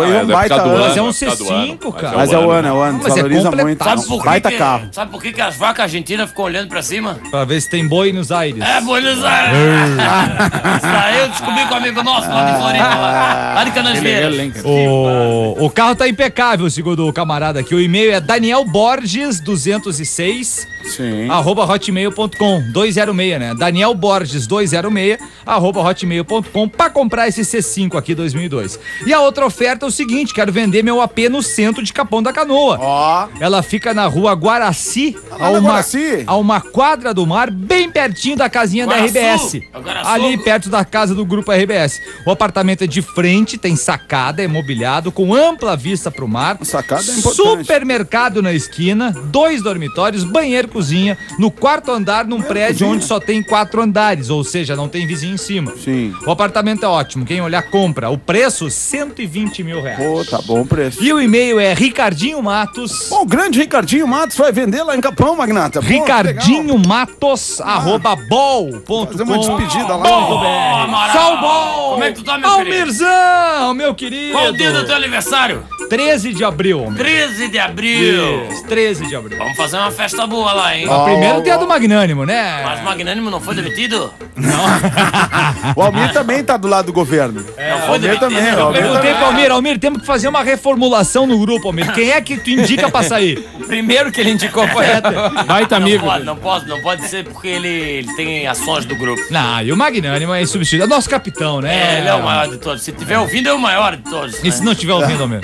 baita ficar do ano. ano. Mas é um vai ficar do ano. C5, cara. Mas é o ano, Mas é valoriza muito. completado. Sabe por que Baita que- carro. Sabe por que as vacas argentinas ficam olhando pra cima? Pra ver se tem boi nos Aires. É, Buenos Aires. Isso aí eu descobri com um amigo nosso lá de Floripa, lá de Canasvieiras. O carro tá impecável, segundo o camarada aqui. O e-mail é Daniel Borges 206 Sim. @hotmail.com 206, né? Daniel Borges 206 @hotmail.com pra comprar esse C5 aqui 2002. E a outra oferta é o seguinte: quero vender meu AP no centro de Capão da Canoa. Ó. Ela fica na rua Guaraci, lá na Guaraci? a uma quadra do mar, bem pertinho da casinha Guaraçu, da RBS. Guaraçu. Ali perto da casa do grupo RBS. O apartamento é de frente, tem sacada, é mobiliado, com ampla vista pro mar. Sacada é importante. Supermercado na esquina, 2 dormitórios, banheiro, cozinha, no 4º andar, num prédio cozinha. onde só tem 4 andares, ou seja, não tem vizinho em cima. Sim. O apartamento é ótimo, quem olhar compra. O preço, 120 mil reais. Pô, tá bom o preço. E o e-mail é Ricardinho Matos. Bom, o grande Ricardinho Matos vai vender lá em Capão, Magnata. Pô, Ricardinho Matos, @bol.com.br. Fazer uma despedida lá. Só o bol! Como é que tu tá, meu querido? Almirzão, meu querido! Qual o dia do teu aniversário? 13 de abril, Almir. 13 de abril. Isso, 13 de abril. Vamos fazer uma festa boa lá, hein? O primeiro dia do Magnânimo, né? Mas o Magnânimo não foi demitido? O Almir também tá do lado do governo. Não O foi Almir demitido. também. O Eu Almir perguntei também. pro Almir, temos que fazer uma reformulação no grupo, Almir. Quem é que tu indica pra sair? Primeiro que ele indicou foi Baita amigo. Não pode ser porque ele tem ações do grupo. Não, e o Magnânimo é substituído. É o nosso capitão, né? É, ele é o maior de todos. Se tiver ouvindo, é o maior de todos. E se não tiver ouvindo, Almir?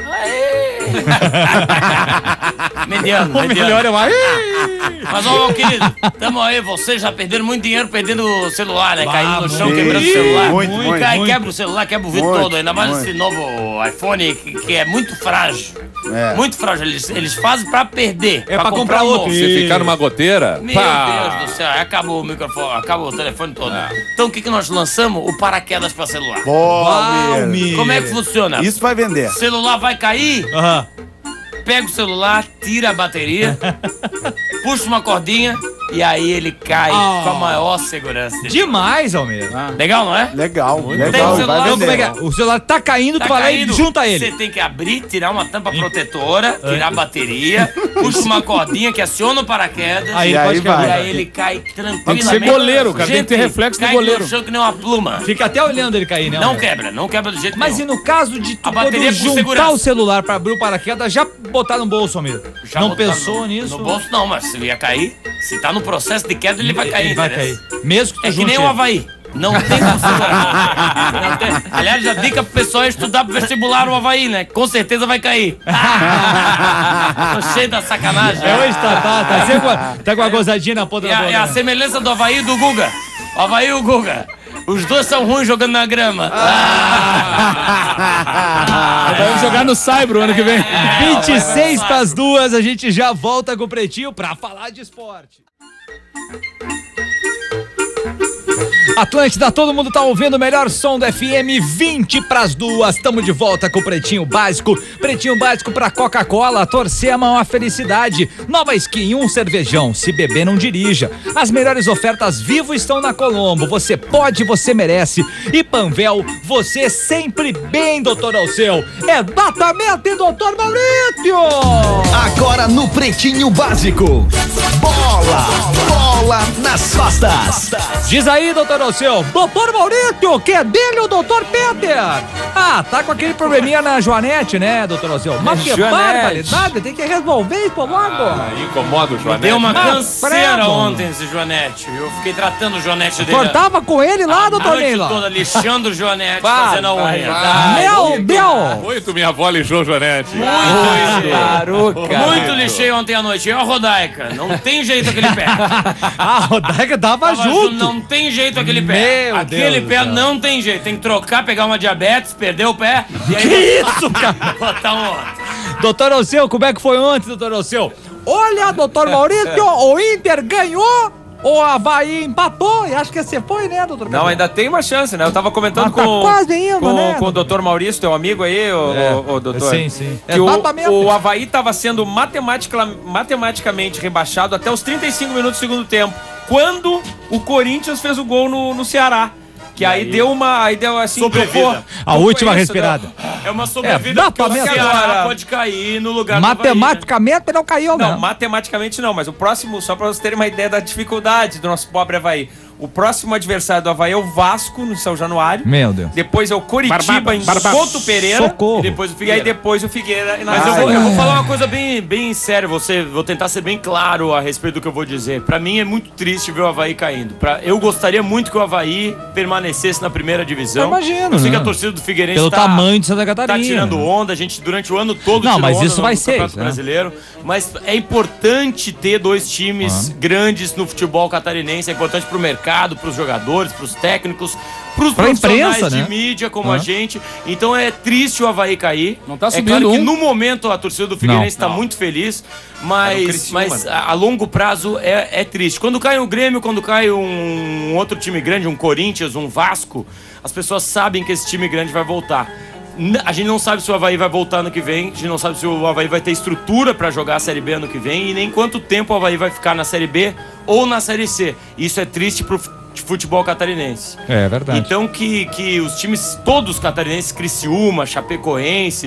Mediano, O melhor é o Mas, ô, querido, tamo aí, vocês já perderam muito dinheiro perdendo o celular, né? Caindo no chão, muito. quebrando o celular. Muito, Cai, muito. quebra o celular, quebra o vidro Muito, todo. Ainda mais muito. esse novo iPhone que é muito frágil. É. Muito frágil. Eles fazem pra perder. É pra comprar outro. novo. Se ficar numa goteira, Meu pá. Deus do céu, aí acabou o microfone, acabou o telefone todo. Então o que nós lançamos? O paraquedas pra celular. Pô, Almir. Como é que funciona? Isso vai vender. O celular vai cair, Aham. pega o celular, tira a bateria, puxa uma cordinha e aí ele cai com a maior segurança. Demais, Almir. Legal, não é? Legal, Tem legal. o celular, Vai Então, como é que é? vender. O celular tá caindo, tu vai lá e junta ele. Você tem que abrir, tirar uma tampa protetora, tirar a bateria, puxa uma cordinha que aciona o paraquedas. Aí E ele aí pode vai. E quebrar. aí ele cai tranquilamente. Tem que ser goleiro, cara. Tem que ter reflexo de cai goleiro. no chão que nem uma pluma. Fica até olhando ele cair, né? Não Almir? quebra, não quebra do jeito Mas e nenhum. no caso de tu A bateria poder com juntar segurança. o celular pra abrir o paraquedas, já botar no bolso, Almir? Já Não botaram pensou nisso? No bolso não, mas se ia cair, se tá no processo de queda, ele vai cair. Ele vai entendeu? cair. Mesmo que tu É que junte nem o ele. Havaí. Não tem como segurar. Não tem. Aliás, já dica pro pessoal estudar pro vestibular o Havaí, né? Com certeza vai cair. Tô cheio da sacanagem. É hoje, tá sempre tá com a gozadinha na ponta E da a, boca. e a né? semelhança do Havaí e do Guga. O Havaí e o Guga. Os dois são ruins jogando na grama. Vamos jogar no Saibro ano que vem. 26 pras 2, a gente já volta com o Pretinho pra falar de esporte. Atlântida, todo mundo tá ouvindo o melhor som do FM, 20 pras 2. Tamo de volta com o Pretinho Básico. Pretinho Básico pra Coca-Cola, torcer a maior felicidade. Nova skin, um cervejão, se beber não dirija. As melhores ofertas Vivo estão na Colombo. Você pode, você merece. E Panvel, você sempre bem, doutor Alceu. Exatamente, doutor Maurício! Agora no Pretinho Básico. Bola nas costas. Diz aí, doutor Alceu, doutor Maurício, que é dele o doutor Peter? Ah, tá com aquele probleminha na Joanete, né, doutor Alceu? Mas que Joanete. barbaridade, tem que resolver isso logo. Incomoda o Joanete. Deu uma Mas, canseira prego. ontem esse Joanete. Eu fiquei tratando o Joanete dele. Cortava com ele lá, a doutor noite Neila. toda lixando o Joanete, Vai, fazendo a vai, unha. vai. Meu Deus! Muito minha avó lixou, Joanete. Taruca. Muito lixei ontem à noite. E a Rodaica. Não tem jeito aquele pé. A Rodaica tava junto. Não tem jeito aquele pé. Meu Aquele Deus pé do céu. não tem jeito. Tem que trocar, pegar uma diabetes, perder o pé. E aí Que isso, cara? botar um outro. Doutor Alceu, como é que foi ontem, doutor Alceu? Olha, doutor Maurício, o Inter ganhou, o Havaí empatou, e acho que você foi, né, doutor? Não, ainda tem uma chance, né? Eu tava comentando Mas tá com, quase indo, com, né? com o doutor Maurício, teu amigo aí, o doutor. Sim, sim. Que Exatamente. o Havaí tava sendo matematicamente rebaixado até os 35 minutos do segundo tempo, quando o Corinthians fez o gol no Ceará. Que aí deu assim, Sobrevida. A última respirada. É uma sobrevida dá porque o pra Ceará pode cair no lugar do Avaí, né? Matematicamente não caiu, Não, né? matematicamente não, mas o próximo, só pra vocês terem uma ideia da dificuldade do nosso pobre Avaí. O próximo adversário do Avaí é o Vasco, no São Januário. Meu Deus. Depois é o Coritiba, em Couto Pereira. Socorro. E depois o E Figueira. aí depois o Figueira. Mas eu vou falar uma coisa bem séria, vou tentar ser bem claro a respeito do que eu vou dizer. Pra mim é muito triste ver o Avaí caindo. Eu gostaria muito que o Avaí permanecesse na primeira divisão. Eu imagino, Eu sei que né? a torcida do Figueirense Pelo tamanho de Santa Catarina. tá tirando onda, a gente durante o ano todo Não, tirou mas onda isso vai no ser Campeonato isso, né? Brasileiro. Mas é importante ter dois times grandes no futebol catarinense, é importante pro mercado, pros jogadores, pros técnicos, pros Pra profissionais imprensa, de né? mídia como a gente. Então é triste o Avaí cair. Não tá É subindo claro que um. no momento a torcida do Figueirense está muito feliz, mas a longo prazo é triste. Quando cai o Grêmio, quando cai um outro time grande, um Corinthians, um Vasco, as pessoas sabem que esse time grande vai voltar. A gente não sabe se o Avaí vai voltar ano que vem, a gente não sabe se o Avaí vai ter estrutura para jogar a Série B ano que vem e nem quanto tempo o Avaí vai ficar na Série B ou na Série C. Isso é triste pro futebol catarinense. É verdade. Então que os times todos catarinenses, Criciúma, Chapecoense,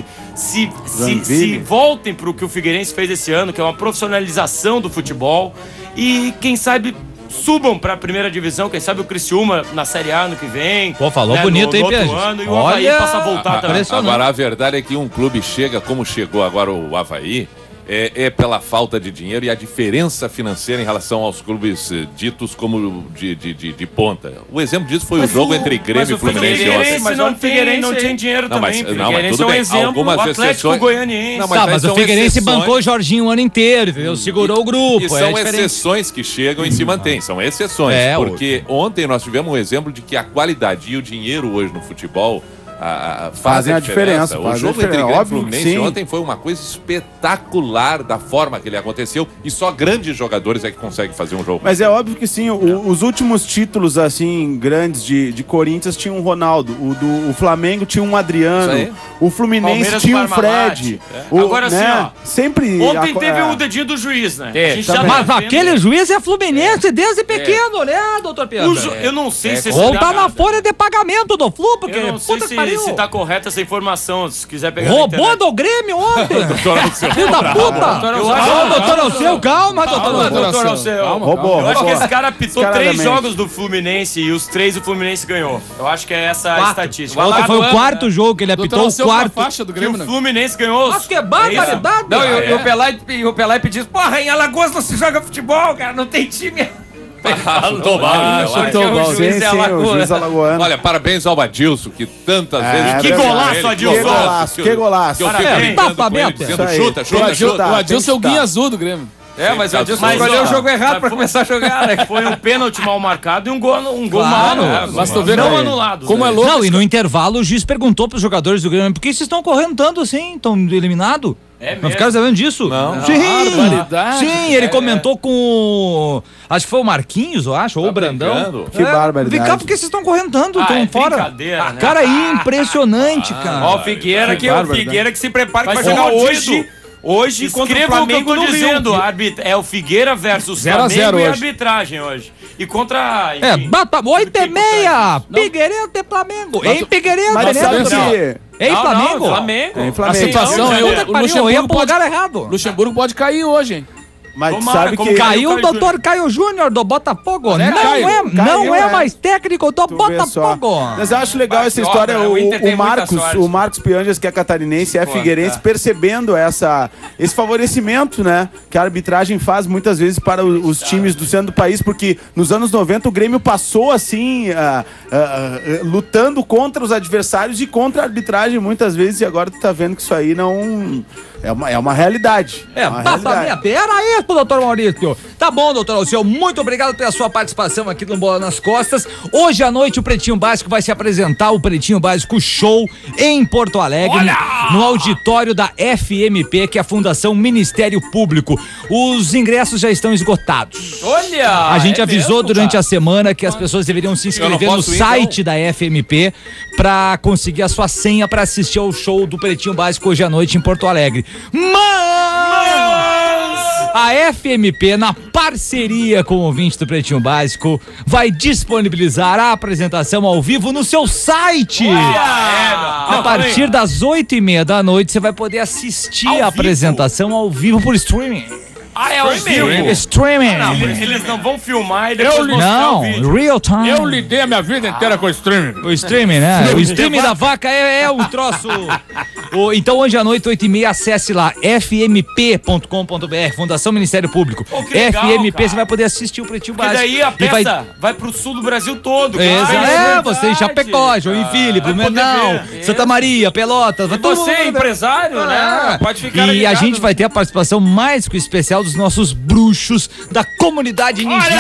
se voltem para o que o Figueirense fez esse ano, que é uma profissionalização do futebol, e quem sabe subam para a primeira divisão, quem sabe o Criciúma na Série A ano que vem. Pô, falou bonito, no hein, outro Piaget? ano, e o Avaí Olha, passa a voltar também. impressionante. Agora, a verdade é que um clube chega como chegou agora o Avaí, é pela falta de dinheiro e a diferença financeira em relação aos clubes ditos como de ponta. O exemplo disso foi o jogo entre Grêmio e Fluminense ontem. Mas o Figueirense não tem dinheiro também. Mas Figueirense tudo é um bem. exemplo. Algumas O Atlético exceções- Goianiense. Não, Tá, mas o são Figueirense exceções. bancou o Jorginho o ano inteiro, entendeu? Segurou o grupo. E é são diferente. exceções que chegam e se mantêm, são exceções. É, porque ontem nós tivemos um exemplo de que a qualidade e o dinheiro hoje no futebol fazem a diferença. O fazem a jogo entre diferença. Grêmio e Óbvio que Fluminense sim. ontem foi uma coisa espetacular da forma que ele aconteceu e só grandes jogadores é que conseguem fazer um jogo. Mas é óbvio que sim, os últimos títulos, assim, grandes de Corinthians tinha um Ronaldo, o Flamengo tinha um Isso Adriano, aí. o Fluminense Palmeiras tinha um Parmalat. Fred. Agora sim, ó. Sempre... Ontem teve o dedinho do juiz, né? A gente já também. tá Mas vendo. aquele juiz é fluminense desde pequeno, né, doutor Pedro? Eu não sei se Ou tá na folha de pagamento do Flu, porque Eu não sei puta que pariu. se tá correta essa informação, se quiser pegar na Roubou internet. do Grêmio ontem! Filho da puta! Eu acho- Calma, doutor Alceu, calma, doutor Calma, Alceu. doutor Alceu. Roubou, Eu acho que roubou. esse cara apitou Descaradamente. 3 jogos do Fluminense e os 3 o Fluminense ganhou. Eu acho que é essa a estatística. Ontem foi o quarto jogo que ele apitou, o quarto. faixa do Que Grêmio, o né? Fluminense ganhou. Mas que barbaridade! Não, e o Pelé diz, porra, em Alagoas não se joga futebol, cara, não tem time. Chutou mal, chutou o mal. juiz Sim, é sim, o Alagoas. juiz alagoano. Olha, parabéns ao Adilson, que tantas vezes... que verdade. golaço, Adilson! Que golaço, que golaço. Que eu fico Parabéns. brincando Tapa com ele, aberta. dizendo Isso aí. chuta, O chuta, Adilson chuta. tá. O Adilson é o tem que guinha tá. azul do Grêmio. É, mas o Adilson Mas, escolheu ó, o jogo errado mas pra começar a jogar, né? Foi um pênalti mal marcado e um gol mal Claro. anulado. Mas tu vê não como- anulado. como né? é louco. Não, e no intervalo o juiz perguntou pros jogadores do Grêmio, por que vocês estão correndo tanto assim? Estão eliminados? É Não mesmo? ficaram sabendo disso? Não. Sim, Barbaridade. sim, ele comentou com o... Acho que foi o Marquinhos, eu acho, ou o Brandão. brincando? Que barbaridade. Vem cá, por que vocês estão correndo tanto? Estão é fora. brincadeira, né? Cara, impressionante, cara. Ó, o Figueira, que bárbaro, o Figueira que se prepara que Vai vai ser jogar mordido. hoje contra o Escreva o que eu Flamengo tô no dizendo, Rio. é o Figueira versus 0 a 0 Flamengo e hoje. arbitragem hoje. E contra... É, enfim, bata 8h30, Não. Figueiredo e Flamengo. Em Figueiredo, Mas né, sabe doutor? que... Em Não, Flamengo. não, Flamengo. Tem A Flamengo. situação é Não, Puta que o pariu, eu ia Luxemburgo pro pode, lugar errado. Luxemburgo pode cair hoje, hein? Mas Tomara, sabe como que... Caiu o Caio doutor Caio Júnior do Botafogo. Né, Não Caio? é, não Caiu, é é. mais técnico do Tu vê só. Botafogo. Mas eu acho legal Mas essa que história. obra, o Inter tem muita Marcos, sorte. o Marcos Pianges, que é catarinense, é figueirense, percebendo esse favorecimento, né? Que a arbitragem faz muitas vezes para os times do centro do país, porque nos anos 90 o Grêmio passou assim, lutando contra os adversários e contra a arbitragem muitas vezes, e agora tu tá vendo que isso aí não... É uma realidade. É, uma passa minha. Era isso, doutor Maurício. Tá bom, doutor Alceu, muito obrigado pela sua participação aqui no Bola nas Costas. Hoje à noite o Pretinho Básico vai se apresentar, o Pretinho Básico Show em Porto Alegre, no auditório da FMP, que é a Fundação Ministério Público. Os ingressos já estão esgotados. Olha! A gente é avisou mesmo, durante cara? a semana que as pessoas deveriam se inscrever no posso ir, site da FMP pra conseguir a sua senha pra assistir ao show do Pretinho Básico hoje à noite em Porto Alegre. Mas A FMP, na parceria com o ouvinte do Pretinho Básico, vai disponibilizar a apresentação ao vivo no seu site. A partir das 8h30 da noite, você vai poder assistir a apresentação ao vivo por streaming. É ao vivo? Streaming. Eles não vão filmar e depois mostrar o vídeo. Real time. Eu lidei a minha vida inteira com o streaming. O streaming, né? O streaming da vaca é um troço. Então, hoje à noite, 8h30, acesse lá, fmp.com.br, Fundação Ministério Público. Legal, FMP, cara. você vai poder assistir o Pretinho Básico. E daí a peça vai pro sul do Brasil todo. Você em Chapecó, Joinville, Blumenau, Santa Maria, Pelotas. Vai todo Você é mundo, empresário, né? Pode ficar E a ligado. gente vai ter a participação mais que especial dos nossos bruxos da comunidade ninjitsu.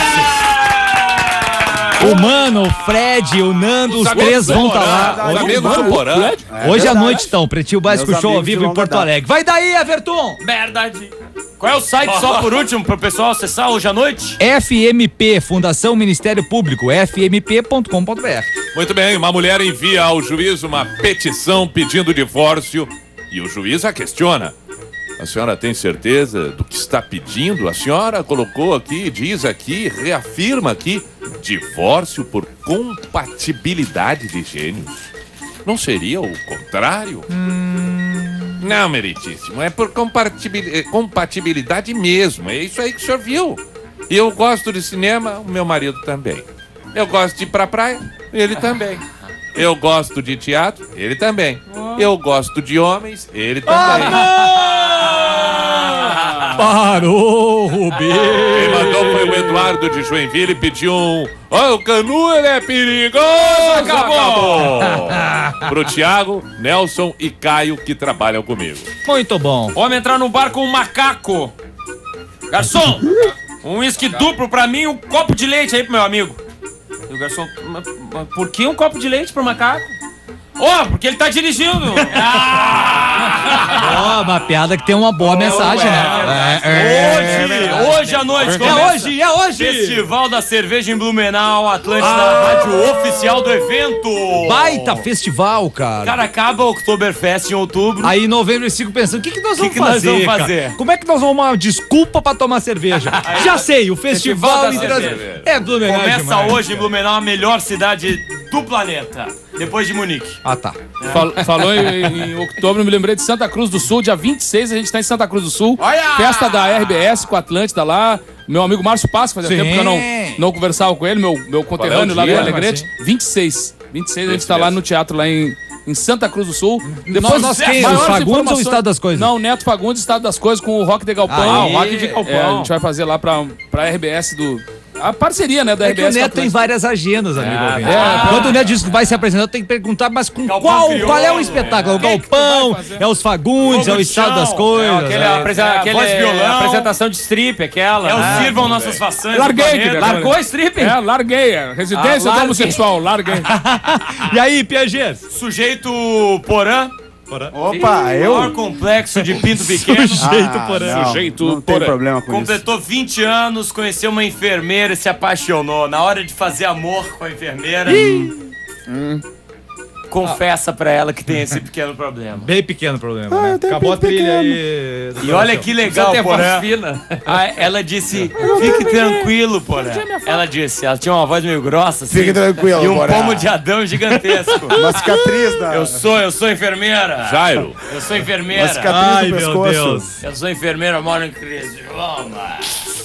O Mano, o Fred, o Nando, os três vão estar lá. Os amigos do Porã. Hoje à noite, então, Pretinho Básico Meus Show ao amigos vivo de em longa Porto data. Alegre. Vai daí, Everton! Verdade. Qual é o site, só por último, pro pessoal acessar hoje à noite? FMP, Fundação Ministério Público, fmp.com.br. Muito bem, uma mulher envia ao juiz uma petição pedindo divórcio e o juiz a questiona. A senhora tem certeza do que está pedindo? A senhora colocou aqui, diz aqui, reafirma aqui, divórcio por compatibilidade de gênios. Não seria o contrário? Não, meritíssimo, é por compatibilidade mesmo, é isso aí que o senhor viu. E eu gosto de cinema, o meu marido também. Eu gosto de ir pra praia, ele também. Eu gosto de teatro, ele também. Eu gosto de homens, ele também. Parou, Rubê! Quem mandou foi o Eduardo de Joinville e pediu um... o Canu, ele é perigoso! Acabou! Pro Thiago, Nelson e Caio que trabalham comigo. Muito bom. Vamos entrar no bar com um macaco. Garçom, um uísque duplo pra mim e um copo de leite aí pro meu amigo. E o garçom, mas por que um copo de leite pro macaco? Porque ele tá dirigindo. Uma piada que tem uma boa mensagem, né? Hoje à noite. É hoje! Festival da Cerveja em Blumenau, Atlântida, rádio oficial do evento. Baita festival, cara. Cara, acaba o Oktoberfest em outubro. Aí em novembro eu fico pensando, o que nós vamos que nós fazer, vamos cara? fazer? Como é que nós vamos uma desculpa pra tomar cerveja? Já sei, o Festival da Internacional. Cerveja. É Blumenau Começa demais. hoje em Blumenau, a melhor cidade do planeta. Depois de Munique. Tá. Falou em outubro, me lembrei de Santa Cruz do Sul, dia 26, a gente tá em Santa Cruz do Sul. Festa da RBS com a Atlântida lá. Meu amigo Márcio Pasco, fazia tempo que eu não conversava com ele, meu conterrâneo lá do Alegrete. 26 a gente tá lá no teatro lá em Santa Cruz do Sul. Depois Nós quem? Os Fagundes ou o Estado das Coisas? Não, Neto Fagundes, Estado das Coisas, com o Rock de Galpão. Rock de Galpão. A gente vai fazer lá pra RBS a parceria, né, da É RBS. que o Neto com a tem várias agendas, amigo. ouvinte. é. Quando o Neto diz que vai se apresentar, tem que perguntar, mas com Galpão qual Crioulo, é o espetáculo? É o Galpão, é os Fagundes, é o Estado das Coisas. voz e violão. apresentação de strip, aquela. Sirvam nossas façanhas. Larguei, do planeta. largou a strip? Larguei. Residência do homossexual, larguei. E aí, Piaget? Sujeito Porã. Opa, Maior complexo de pinto pequeno. Não tem problema com isso. Completou 20 anos, conheceu uma enfermeira e se apaixonou. Na hora de fazer amor com a enfermeira, confessa pra ela que tem esse pequeno problema. Bem pequeno problema, né? Acabou a trilha aí. E olha que legal, Porã. fina. Ela disse, fique tranquilo, Porã. Ela disse, ela tinha uma voz meio grossa, assim. Fique tranquilo, E um Porã. pomo de Adão gigantesco. Uma cicatriz na... Eu sou enfermeira. Jairo. Eu sou enfermeira. Uma cicatriz Ai, no meu pescoço. Deus. Eu sou enfermeira, moro em Criciúma.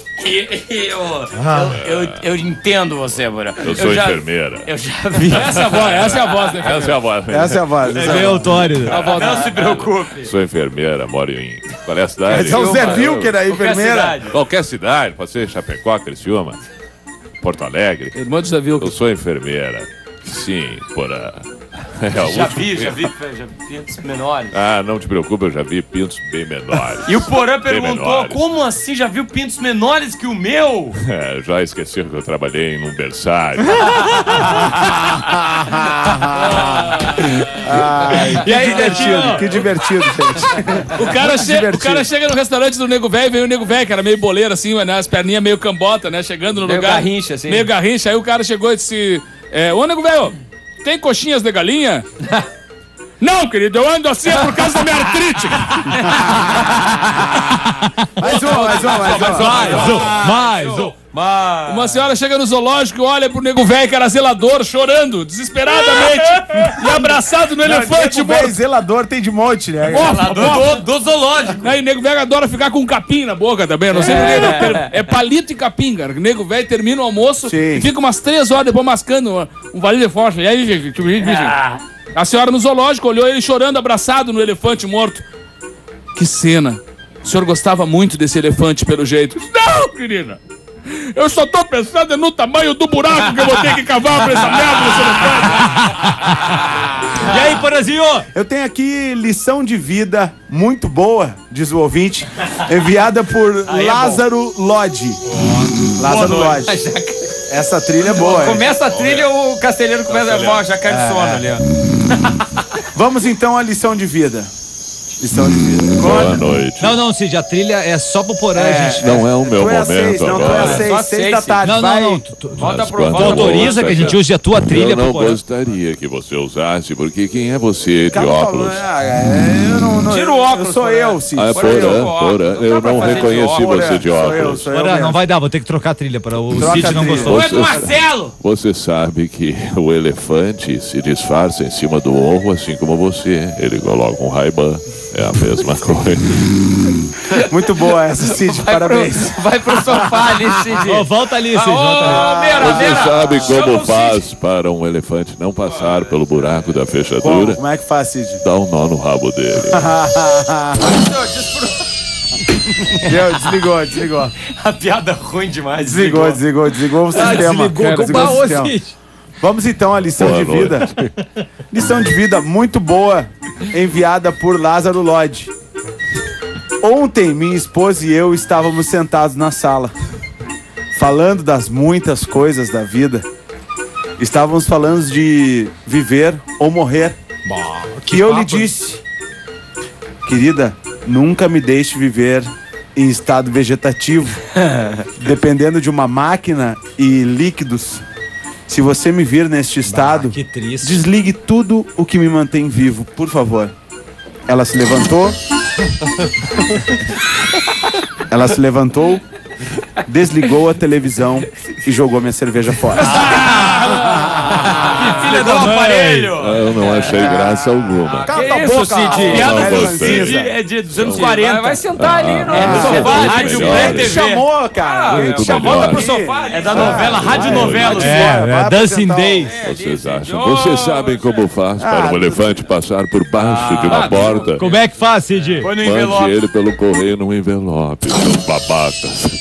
Eu entendo você, Porã. Eu sou enfermeira. Eu já vi. Essa é a voz, né? Essa é a voz. Essa é a voz. É bem autório. Não se preocupe. Sou enfermeira, moro em... Qual é a cidade? Esse é o Zé Vilker aí, Qualquer enfermeira. cidade. Qualquer cidade, pode ser Chapecó, Criciúma, Porto Alegre. Irmão do Zé Vilker. Eu sou enfermeira. Sim, Porã. Já vi pintos menores. Ah, não te preocupe, eu já vi pintos bem menores. E o Porã Bem perguntou, menores. como assim já viu pintos menores que o meu? Já esqueci que eu trabalhei num berçário. Ai, que divertido, que divertido, gente. O cara chega no restaurante do Nego Velho, vem o Nego Velho, que era meio boleiro assim, né, as perninhas meio cambota, né? Chegando no Meio lugar. garrincha, assim. Meio garrincha. Aí o cara chegou e disse: Ô Nego Velho, tem coxinhas de galinha? Não, querido, eu ando assim por causa da minha artrite. Mais Mais um. Uma senhora chega no zoológico, olha pro nego velho que era zelador, chorando, desesperadamente, e abraçado no elefante. Nego velho zelador tem de monte, né? Zelador do zoológico. Aí nego velho adora ficar com um capim na boca também, eu não sei porquê. É palito e capim, cara. O nego velho termina o almoço e fica umas 3 horas depois mascando um valinho de fósforo. E aí, gente, a senhora no zoológico olhou ele chorando, abraçado no elefante morto. Que cena. O senhor gostava muito desse elefante, pelo jeito. Não, querida. Eu só tô pensando no tamanho do buraco que eu vou ter que cavar pra essa merda desse elefante. E aí, Porazinho? Eu tenho aqui lição de vida muito boa, diz o ouvinte, enviada por Lázaro Lodge. Lázaro Lodge. Essa trilha é boa. Começa a trilha, o castelheiro começa a já cai de sono ali, ó. Vamos então à lição de vida. Lição de vida. Boa noite. Não, Cid, a trilha é só pro Porã, gente. Não é o meu momento agora. Tu é 6 da tarde. Não. Tu autoriza que a gente use a tua trilha pro Porã? Eu não gostaria que você usasse, porque quem é você de óculos? Eu não. Tira o óculos. Sou eu, Cid. Porã. Eu não reconheci você de óculos. Porã, não vai dar, vou ter que trocar a trilha para o Cid não gostou. Oi, Marcelo! Você sabe que o elefante se disfarça em cima do ovo, assim como você. Ele coloca um Ray-Ban. É a mesma coisa. Muito boa essa, Cid, parabéns. Vai pro sofá ali, Cid. Volta ali, Cid. Você sabe como faz para um elefante não passar pelo buraco da fechadura? Como é que faz, Cid? Dá um nó no rabo dele. Desligou. A piada ruim demais. Desligou o sistema. Desligou o sistema. Vamos então à lição de vida. Lição de vida muito boa, enviada por Lázaro Lodge. Ontem, minha esposa e eu estávamos sentados na sala, falando das muitas coisas da vida. Estávamos falando de viver ou morrer. E eu lhe disse, querida, nunca me deixe viver em estado vegetativo, dependendo de uma máquina e líquidos. Se você me vir neste estado, que triste. Desligue tudo o que me mantém vivo, por favor. Ela se levantou, desligou a televisão e jogou minha cerveja fora. Que filha do aparelho! Eu não achei graça alguma. Cala a boca, Cid. Piada do Cid é de 240. Vai sentar ali no sofá, Rádio Play TV. Chamou, cara. Chamou pro sofá. É da novela, Rádio Novela. Dancing Days. Vocês acham? Vocês sabem como faz para um elefante passar por baixo de uma porta? Como é que faz, Cid? Põe no Mande envelope. ele pelo correio num envelope, seus babacas.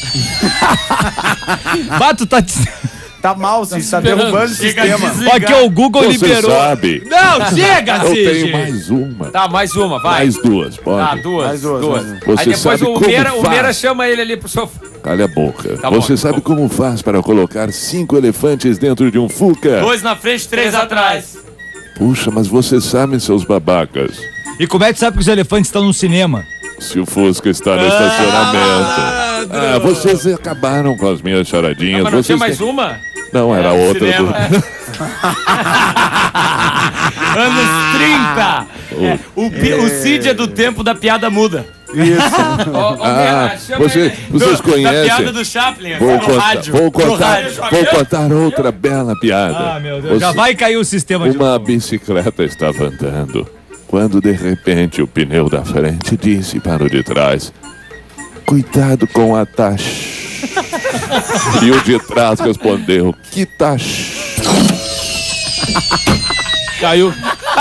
Bato, Tá mal, Cid. Tá derrubando o sistema. Porque o Google Você liberou. sabe. Não, chega, Eu Cid. tenho mais uma. Tá, mais uma, vai. Mais duas, pode? Tá, duas. Mais duas. Aí Você depois sabe o como Meira faz? chama ele ali pro sofá. Calha a boca. Tá bom, Você tá sabe bom. como faz para colocar 5 elefantes dentro de um Fuca? 2 na frente, 3 atrás. Puxa, mas vocês sabem, seus babacas. E como é que sabe que os elefantes estão no cinema? Se o Fusca está no estacionamento. Vocês acabaram com as minhas charadinhas. Mas não tinha Vocês mais têm- uma? Não, era outra. cinema. Anos 30. O Cid é do tempo da piada muda. Vocês Da conhecem. piada do Chaplin, Vou no contar, rádio. vou No contar, rádio. vou contar outra bela piada. Ah, meu Deus. Já vai cair o sistema de Uma novo. bicicleta estava andando, quando de repente o pneu da frente disse para o de trás: cuidado com a taxa. E o de trás respondeu: que taxa? Caiu.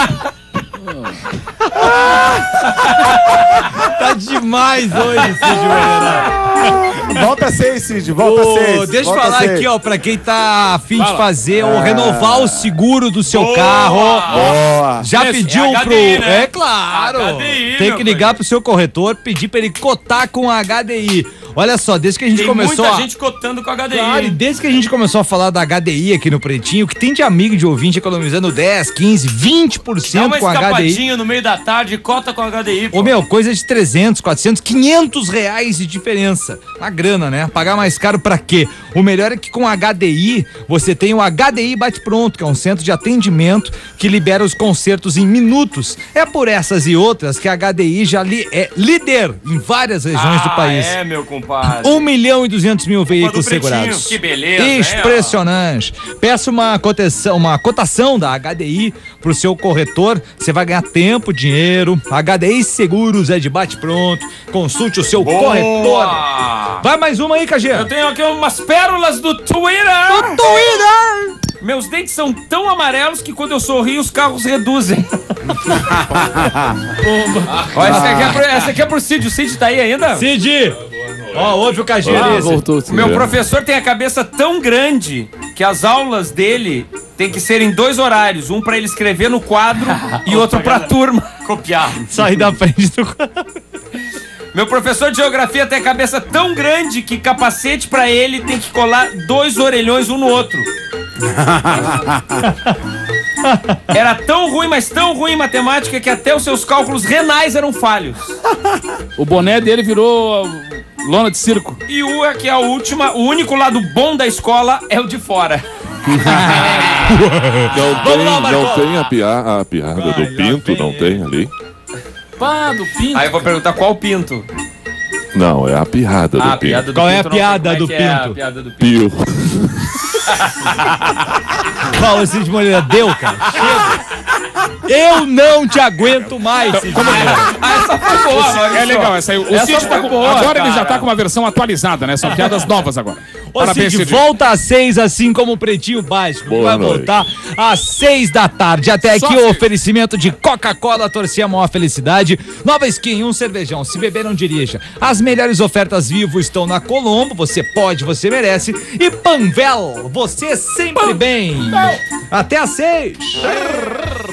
Tá demais hoje, Cid Moreira. Volta 6, Cid. Volta 6. Deixa eu falar aqui, ó, pra quem tá afim de fazer ou renovar o seguro do seu carro. Boa. Já Esse pediu é pro. HDI, né? É claro. HDI, Tem meu que ligar pro seu corretor, pedir pra ele cotar com a HDI. Olha só, desde que a gente Tem começou muita a. gente cotando com a HDI. Claro, e desde que a gente começou a falar da HDI aqui no Pretinho, que tem de amigo de ouvinte economizando 10, 15, 20% Dá uma com a HDI. escapadinha no meio da tarde e cota com a HDI. Ô meu, coisa de 300, 400, 500 reais de diferença. Na grana, né? Pagar mais caro pra quê? O melhor é que com HDI, você tem o HDI Bate Pronto, que é um centro de atendimento que libera os consertos em minutos. É por essas e outras que a HDI já é líder em várias regiões do país. É, meu compadre. 1.200.000 veículos segurados. Que beleza. Impressionante. Peça uma cotação da HDI pro seu corretor. Você vai ganhar tempo, dinheiro. HDI Seguros é de bate pronto. Consulte o seu corretor. Vai mais uma aí, KG. Eu tenho aqui umas pérolas do Twitter. Do Twitter! Meus dentes são tão amarelos que quando eu sorrio os carros reduzem. Olha, essa aqui é pro Cid. O Cid tá aí ainda? Cid! Ó, ouve o KG. Voltou. Meu professor tem a cabeça tão grande que as aulas dele tem que ser em 2 horários. Um pra ele escrever no quadro e outro pra turma copiar. Sair da frente do quadro. Meu professor de geografia tem a cabeça tão grande que capacete pra ele tem que colar 2 orelhões um no outro. Era tão ruim, mas tão ruim em matemática que até os seus cálculos renais eram falhos. O boné dele virou lona de circo. E aqui é a última, o único lado bom da escola é o de fora. Não tem a piada do pinto, não tem ali? Pá, do pinto. Aí eu vou perguntar qual pinto. Não, é a piada do pinto. Qual é a piada do pinto? É a piada do pinto. Pio. Qual, Cid Moreira? Deu, cara. Chega. Eu não te aguento mais, Cid Moreira. Essa foi boa. É legal, essa aí. O Cid tá com, boa, agora cara. ele já tá com uma versão atualizada, né? São piadas novas agora. Ô, Parabéns, Cid, Cid. volta às 6, assim como o Pretinho Básico. Que Boa vai noite. voltar às 6 da tarde. Até aqui o oferecimento de Coca-Cola, torcia a maior felicidade. Nova Skin, um cervejão. Se beber, não dirija. As melhores ofertas Vivo estão na Colombo. Você pode, você merece. E Panvel, você sempre bem. Até às 6.